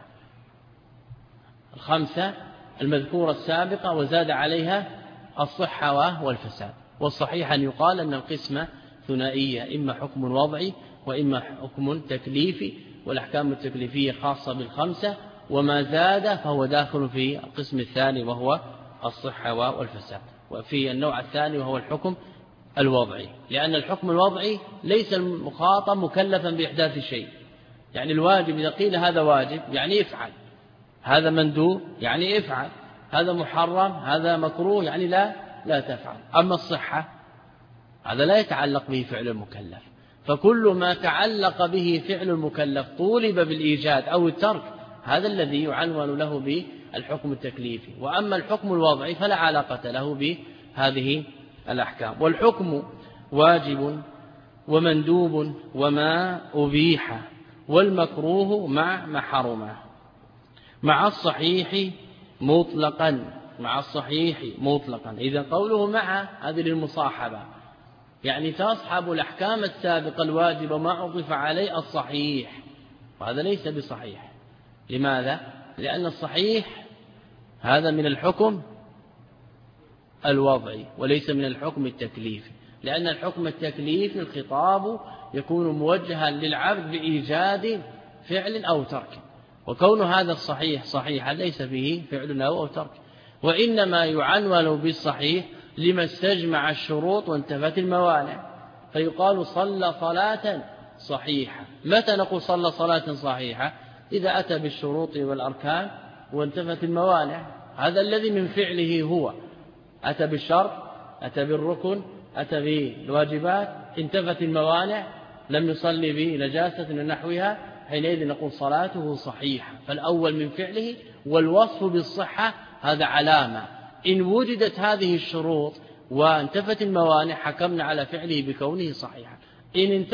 الخمسة المذكورة السابقة وزاد عليها الصحة والفساد. والصحيح أن يقال أن القسمة ثنائية: إما حكم وضعي وإما حكم تكليفي، والأحكام التكليفية خاصة بالخمسة، وما زاد فهو داخل في القسم الثاني وهو الصحة والفساد. وفي النوع الثاني وهو الحكم الوضعي، لأن الحكم الوضعي ليس المخاطب مكلفا بإحداث شيء، يعني الواجب إذا قيل هذا واجب يعني افعل، هذا مندوب يعني افعل، هذا محرم هذا مكروه يعني لا تفعل. أما الصحة هذا لا يتعلق به فعل المكلف، فكل ما تعلق به فعل المكلف طولب بالإيجاد أو الترك هذا الذي يعنون له بالحكم التكليفي. وأما الحكم الوضعي فلا علاقة له بهذه الأحكام. والحكم واجب ومندوب وما أبيح والمكروه مع ما حرم مع الصحيح مطلقا. مع الصحيح مطلقا، إذا قوله مع هذه للمصاحبة، يعني تصحب الأحكام السابقة الواجب ما عطف عليه الصحيح، وهذا ليس بصحيح. لماذا؟ لأن الصحيح هذا من الحكم الوضعي وليس من الحكم التكليفي، لأن الحكم التكليفي الخطاب يكون موجها للعبد بإيجاد فعل أو ترك، وكون هذا الصحيح صحيحا ليس فيه فعل أو ترك، وإنما يعنون بالصحيح لما استجمع الشروط وانتفت الموانع، فيقال صلى صلاة صحيحة. متى نقول صلى صلاة صحيحة؟ إذا أتى بالشروط والأركان وانتفت الموانع، هذا الذي من فعله هو أتى بالشرط، أتى بالركن، أتى بالواجبات، انتفت الموانع، لم يصلي بنجاسة ونحوها، حينئذ نقول صلاته صحيحة. فالأول من فعله، والوصف بالصحة هذا علامة. إن وجدت هذه الشروط وانتفت الموانع حكمنا على فعله بكونه صحيحا. إن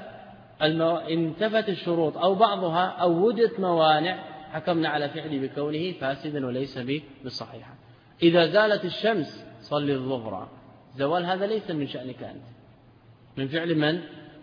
انتفت الشروط أو بعضها أو وجدت موانع حكمنا على فعله بكونه فاسدا وليس بالصحيحة. إذا زالت الشمس صلي الظهر، زوال هذا ليس من شأنك أنت، من فعل من؟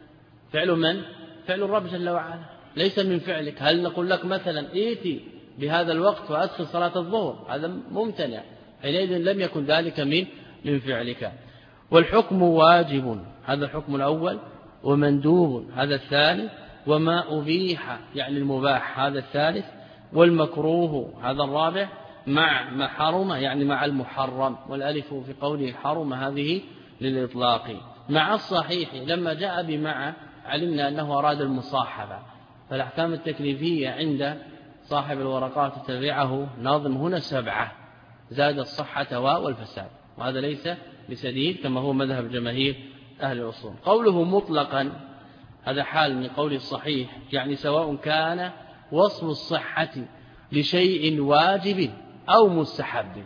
فعل الرب جل وعلا، ليس من فعلك. هل نقول لك مثلا ائتي بهذا الوقت وأدخل صلاة الظهر؟ هذا ممتنع، حينئذ لم يكن ذلك من فعلك. والحكم واجب هذا الحكم الأول، ومندوب هذا الثاني، وما أبيح يعني المباح هذا الثالث، والمكروه هذا الرابع، مع ما حرم يعني مع المحرم، والألف في قوله حرم هذه للإطلاق. مع الصحيح لما جاء بمع علمنا أنه أراد المصاحبة، فالأحكام التكليفية عند صاحب الورقات تبعه ناظم هنا 7، زاد الصحة والفساد، وهذا ليس بسديد كما هو مذهب جماهير أهل الأصول. قوله مطلقا هذا حال من قول الصحيح، يعني سواء كان وصف الصحة لشيء واجب أو مستحب،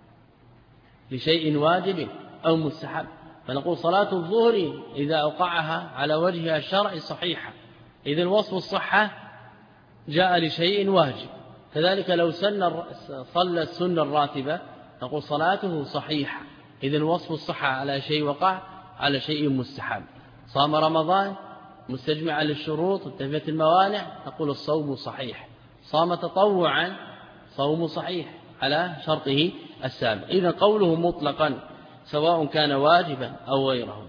لشيء واجب أو مستحب. فنقول صلاة الظهر إذا أوقعها على وجهها الشرعي صحيحة، إذن وصف الصحة جاء لشيء واجب. كذلك لو صلى السنة الراتبة نقول صلاته صحيحة. إذن وصف الصحة على شيء وقع على شيء مستحب. صام رمضان مستجمعا للشروط وانتفت الموانع، نقول الصوم صحيح. صام تطوعا صوم صحيح على شرطه السابق. إذن قوله مطلقا سواء كان واجبا أو غيره.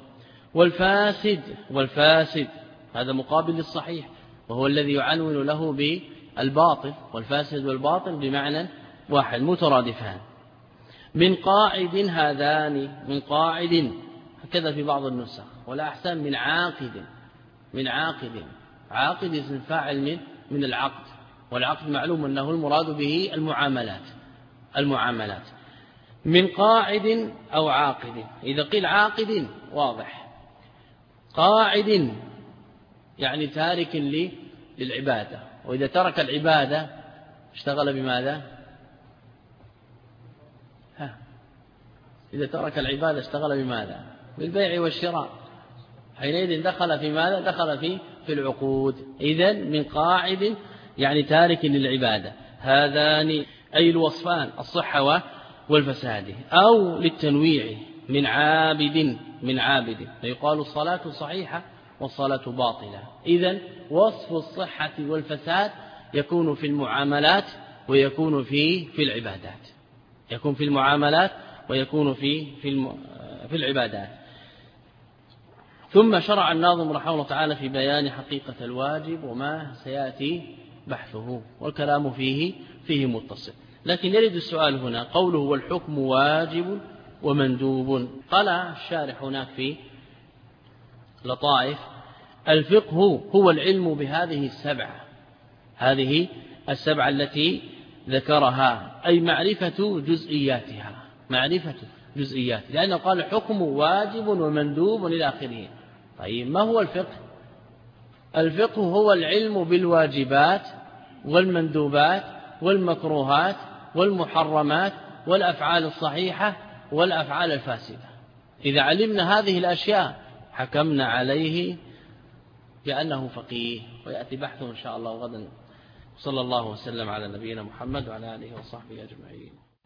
والفاسد هذا مقابل للصحيح، وهو الذي يعنون له بالباطل. والفاسد والباطل بمعنى واحد مترادفان. من قاعد هذان، من قاعد هكذا في بعض النسخ، ولا أحسن من عاقد. من عاقد، عاقد اسم فاعل من العقد، والعقد معلوم أنه المراد به المعاملات. من قاعد أو عاقد. إذا قيل عاقد واضح، قاعد يعني تارك للعبادة، وإذا ترك العبادة اشتغل بماذا؟ إذا ترك العبادة اشتغل بماذا؟ بالبيع والشراء. حينئذ دخل في ماذا؟ دخل في العقود. إذن من قاعد يعني تارك للعبادة. هذان أي الوصفان الصحة والفساد. أو للتنويع من عابد فيقال الصلاة صحيحة والصلاة باطلة. إذن وصف الصحة والفساد يكون في المعاملات ويكون في العبادات. يكون في المعاملات ويكون في العبادات. ثم شرع الناظم رحمه الله تعالى في بيان حقيقة الواجب وما سيأتي بحثه، والكلام فيه متصل. لكن يرد السؤال هنا، قوله والحكم واجب ومندوب. قال الشارح هناك في لطائف: الفقه هو العلم بهذه السبعة، هذه السبعة التي ذكرها، أي معرفة جزئياتها، لأنه قال حكم واجب ومندوب إلى آخره. طيب ما هو الفقه؟ الفقه هو العلم بالواجبات والمندوبات والمكروهات والمحرمات والأفعال الصحيحة والأفعال الفاسدة. إذا علمنا هذه الأشياء حكمنا عليه بأنه فقيه. ويأتي بحثه إن شاء الله غدا. صلى الله وسلم على نبينا محمد وعلى آله وصحبه أجمعين.